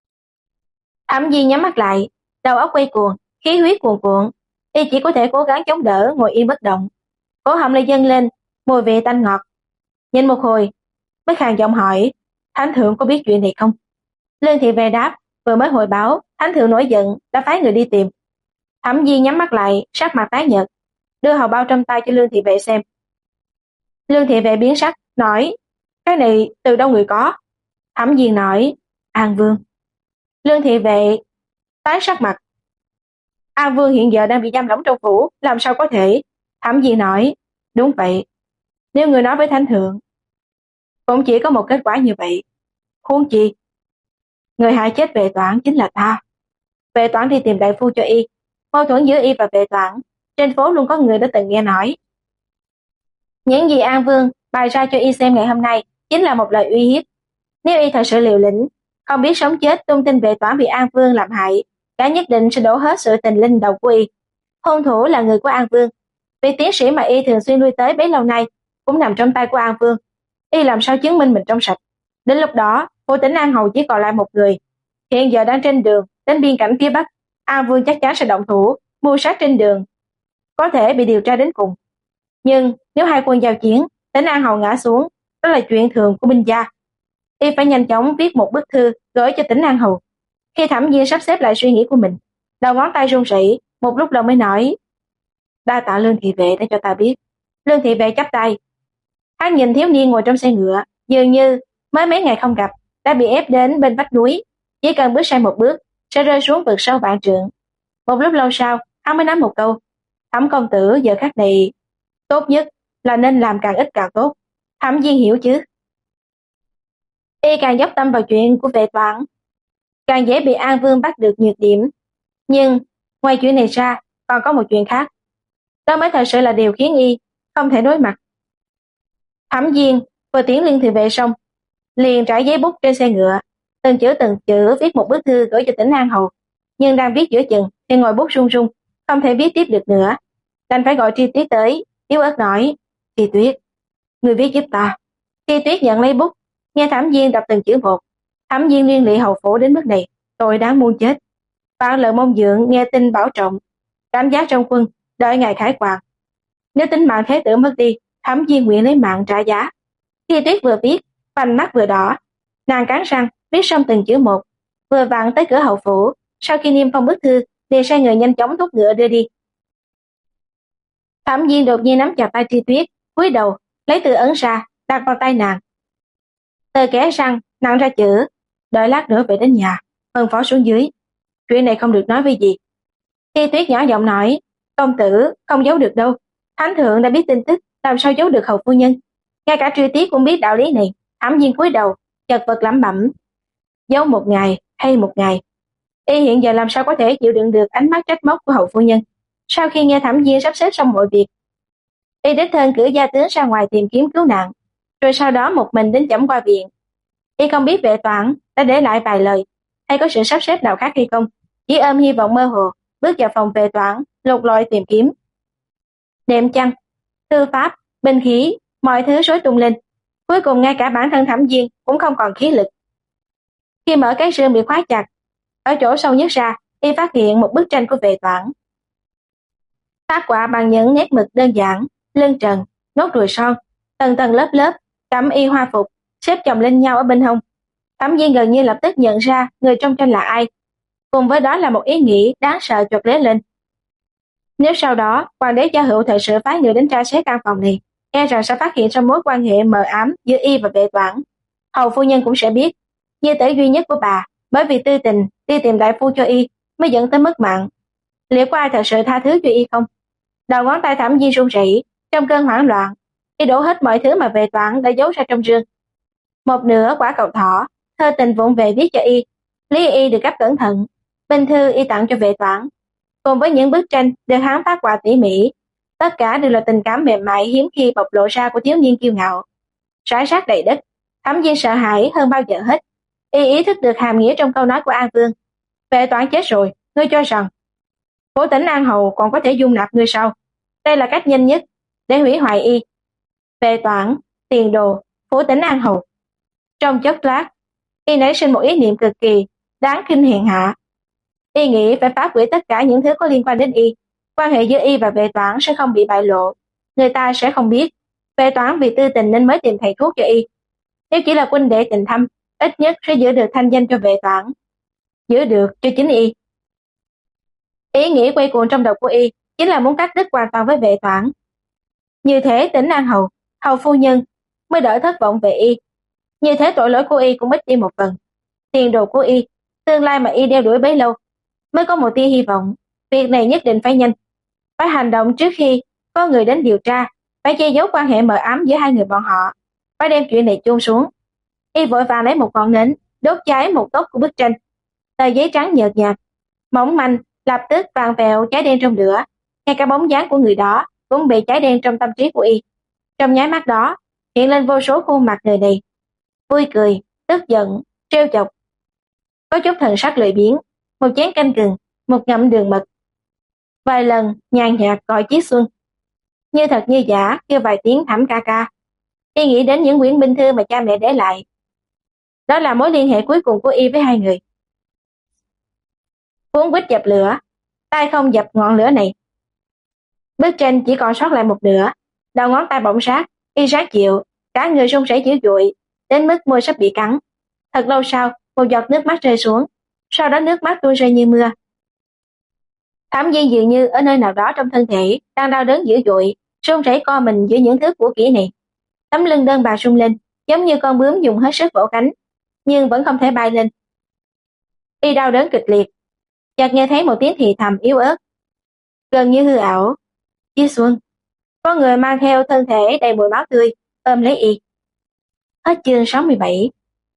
Thẩm Viên nhắm mắt lại, đầu óc quay cuồng, khí huyết cuồn cuộn, Y chỉ có thể cố gắng chống đỡ, ngồi yên bất động. Cổ họng lại dâng lên mùi vị tanh ngọt. Nhìn một hồi, mới khàn giọng hỏi, Thánh thượng có biết chuyện này không? Lương thị về đáp, vừa mới hội báo, Thánh thượng nổi giận, đã phái người đi tìm. Thẩm Viên nhắm mắt lại, sắc mặt tái nhợt, đưa hầu bao trong tay cho Lương thị vệ xem. Lương thị vệ biến sắc, nói, cái này từ đâu người có? Thẩm Viên nói, An Vương. Lương thị vệ tái sắc mặt. An Vương hiện giờ đang bị giam lỏng trong phủ, làm sao có thể? Thẩm Viên nói, đúng vậy. Nếu người nói với Thánh thượng, cũng chỉ có một kết quả như vậy. Huống chi, người hại chết Vệ Toản chính là ta. Vệ Toản đi tìm đại phu cho Y. Mâu thuẫn giữa Y và Vệ Toản, trên phố luôn có người đã từng nghe nói. Những gì An Vương bày ra cho Y xem ngày hôm nay chính là một lời uy hiếp. Nếu Y thật sự liều lĩnh, không biết sống chết tung tin Vệ Toản bị An Vương làm hại, cả nhất định sẽ đổ hết sự tình linh đầu của Y. Hung thủ là người của An Vương. Vị tiến sĩ mà Y thường xuyên lui tới bấy lâu nay cũng nằm trong tay của An Vương. Y làm sao chứng minh mình trong sạch? Đến lúc đó, phủ tỉnh An Hầu chỉ còn lại một người. Hiện giờ đang trên đường đến biên cảnh phía Bắc, An Vương chắc chắn sẽ động thủ, mưu sát trên đường, có thể bị điều tra đến cùng. Nhưng nếu hai quân giao chiến, tỉnh An Hầu ngã xuống, đó là chuyện thường của binh gia. Y phải nhanh chóng viết một bức thư gửi cho tỉnh An Hầu. Khi Thẩm Viên sắp xếp lại suy nghĩ của mình, đầu ngón tay run rẩy, một lúc lâu mới nói, đa tạ Lương thị vệ đã cho ta biết. Lương thị vệ chắp tay. Hắn nhìn thiếu niên ngồi trong xe ngựa, dường như mới mấy ngày không gặp, đã bị ép đến bên vách núi, chỉ cần bước sai một bước sẽ rơi xuống vực sâu vạn trượng. Một lúc lâu sau, hắn mới nói một câu, Thẩm công tử giờ khắc này tốt nhất là nên làm càng ít càng tốt. Thẩm Viên hiểu chứ? Y càng dốc tâm vào chuyện của Vệ Toản, càng dễ bị An Vương bắt được nhược điểm. Nhưng ngoài chuyện này ra, còn có một chuyện khác. Đó mới thật sự là điều khiến Y không thể đối mặt. Thẩm Viên vừa tiến Lương thị vệ xong, liền trải giấy bút trên xe ngựa, từng chữ viết một bức thư gửi cho tỉnh An Hầu. Nhưng đang viết giữa chừng thì ngòi bút run run, không thể viết tiếp được nữa, đành phải gọi Tri Tuyết tới, yếu ớt nói, Tri Tuyết, người viết giúp ta. Tri Tuyết nhận lấy bút, nghe Thẩm Viên đọc từng chữ một. Thẩm Viên liên lụy hầu phủ đến mức này, tội đáng muôn chết. Vạn Lợi Mông Dượng nghe tin bảo trọng, cảm giác trong quân, đợi ngày khải hoàn. Nếu tính mạng thế tử mất đi, Thẩm Viên nguyện lấy mạng trả giá. Tri Tuyết vừa viết, vành mắt vừa đỏ, nàng cắn răng viết xong từng chữ một, vừa vặn tới cửa hậu phủ. Sau khi niêm phong bức thư, liền sai người nhanh chóng thúc ngựa đưa đi. Thẩm Viên đột nhiên nắm chặt tay Tri Tuyết, cúi đầu lấy từ ấn ra, đặt vào tay nàng. Tờ kẻ răng nặng ra chữ, đợi lát nữa về đến nhà, phân phó xuống dưới. Chuyện này không được nói với gì. Tri Tuyết nhỏ giọng nói, công tử không giấu được đâu, thánh thượng đã biết tin tức, làm sao giấu được hầu phu nhân. Ngay cả Tri Tuyết cũng biết đạo lý này. Thẩm Viên cúi đầu, chật vật lẩm bẩm, giấu một ngày hay một ngày. Y hiện giờ làm sao có thể chịu đựng được ánh mắt trách móc của hầu phu nhân. Sau khi nghe Thẩm Viên sắp xếp xong mọi việc, Y đích thân cử gia tướng ra ngoài tìm kiếm cứu nạn, rồi sau đó một mình đến Chẩm Qua viện. Y không biết Vệ Toản đã để lại vài lời hay có sự sắp xếp nào khác hay không, chỉ ôm hy vọng mơ hồ bước vào phòng Vệ Toản, lục lọi tìm kiếm. Đệm chăn, thư pháp, binh khí, mọi thứ rối tung lên. Cuối cùng ngay cả bản thân Thẩm Viên cũng không còn khí lực. Khi mở cái rương bị khóa chặt, ở chỗ sâu nhất ra, y phát hiện một bức tranh của Vệ Toản. Tác họa bằng những nét mực đơn giản, lưng trần, nốt ruồi son, tầng tầng lớp lớp, cẩm y hoa phục, xếp chồng lên nhau ở bên hông. Thẩm Viên gần như lập tức nhận ra người trong tranh là ai, cùng với đó là một ý nghĩ đáng sợ chợt lóe lên. Nếu sau đó hoàng đế Gia Hữu thật sự phái người đến tra xét căn phòng này, e rằng sẽ phát hiện ra mối quan hệ mờ ám giữa y và Vệ Toản. Hầu phu nhân cũng sẽ biết, nhi tử duy nhất của bà bởi vì tư tình đi tìm đại phu cho y mới dẫn tới mất mạng. Liệu có ai thật sự tha thứ cho y không? Đầu ngón tay Thẩm Viên run rẩy, trong cơn hoảng loạn, y đổ hết mọi thứ mà Vệ Toản đã giấu ra trong rương. Một nửa quả cầu thỏ, thơ tình vụng về viết cho y, lý y được gấp cẩn thận, binh thư y tặng cho Vệ Toản, cùng với những bức tranh được hắn phát họa tỉ mỉ, tất cả đều là tình cảm mềm mại hiếm khi bộc lộ ra của thiếu niên kiêu ngạo. Rải rác đầy đất, Thẩm Viên sợ hãi hơn bao giờ hết. Y ý thức được hàm nghĩa trong câu nói của An Vương. Vệ Toản chết rồi, ngươi cho rằng Phủ Tỉnh An Hầu còn có thể dung nạp ngươi sao? Đây là cách nhanh nhất để hủy hoại y. Vệ Toản, tiền đồ, Phủ Tỉnh An Hầu. Trong chốc lát, y nảy sinh một ý niệm cực kỳ đáng khinh hèn hạ. Y nghĩ phải phá hủy tất cả những thứ có liên quan đến y. Quan hệ giữa y và Vệ Toản sẽ không bị bại lộ. Người ta sẽ không biết Vệ Toản vì tư tình nên mới tìm thầy thuốc cho y. Nếu chỉ là huynh đệ tình thâm, ít nhất sẽ giữ được thanh danh cho Vệ Toản, giữ được cho chính y. Ý nghĩ quay cuồng trong đầu của y chính là muốn cắt đứt hoàn toàn với Vệ Toản. Như thế Tỉnh An Hầu, hầu phu nhân mới đỡ thất vọng về y. Như thế tội lỗi của y cũng ít đi một phần. Tiền đồ của y, tương lai mà y đeo đuổi bấy lâu, mới có một tia hy vọng. Việc này nhất định phải nhanh, phải hành động trước khi có người đến điều tra, phải che giấu quan hệ mờ ám giữa hai người bọn họ, phải đem chuyện này chôn xuống. Y vội vàng lấy một ngọn nến, đốt cháy một góc của bức tranh. Tờ giấy trắng nhợt nhạt, mỏng manh, lập tức vàng vẹo cháy đen trong lửa. Ngay cả bóng dáng của người đó cũng bị cháy đen trong tâm trí của y. Trong nháy mắt đó, hiện lên vô số khuôn mặt người này, vui cười, tức giận, trêu chọc, có chút thần sắc lười biếng, một chén canh gừng, một ngậm đường mật. Vài lần nhàn nhạt gọi Chí Xuân, như thật như giả kêu vài tiếng Thẩm ca ca. Y nghĩ đến những quyển binh thư mà cha mẹ để lại. Đó là mối liên hệ cuối cùng của y với hai người. Cuốn quýt dập lửa, tay không dập ngọn lửa này. Bức tranh chỉ còn sót lại một nửa, đầu ngón tay bỗng rát, y rát chịu, cả người run rẩy dữ dội, đến mức môi sắp bị cắn. Thật lâu sau, một giọt nước mắt rơi xuống, sau đó nước mắt tuôn rơi như mưa. Thẩm Viên dường như ở nơi nào đó trong thân thể đang đau đớn dữ dội, run rẩy co mình giữa những thứ của kỹ này. Tấm lưng đơn bà rung lên, giống như con bướm dùng hết sức vỗ cánh, nhưng vẫn không thể bay lên. Y đau đớn kịch liệt, chợt nghe thấy một tiếng thì thầm yếu ớt, gần như hư ảo. Chí Xuân. Có người mang theo thân thể đầy mùi máu tươi ôm lấy y. Hết chương 67.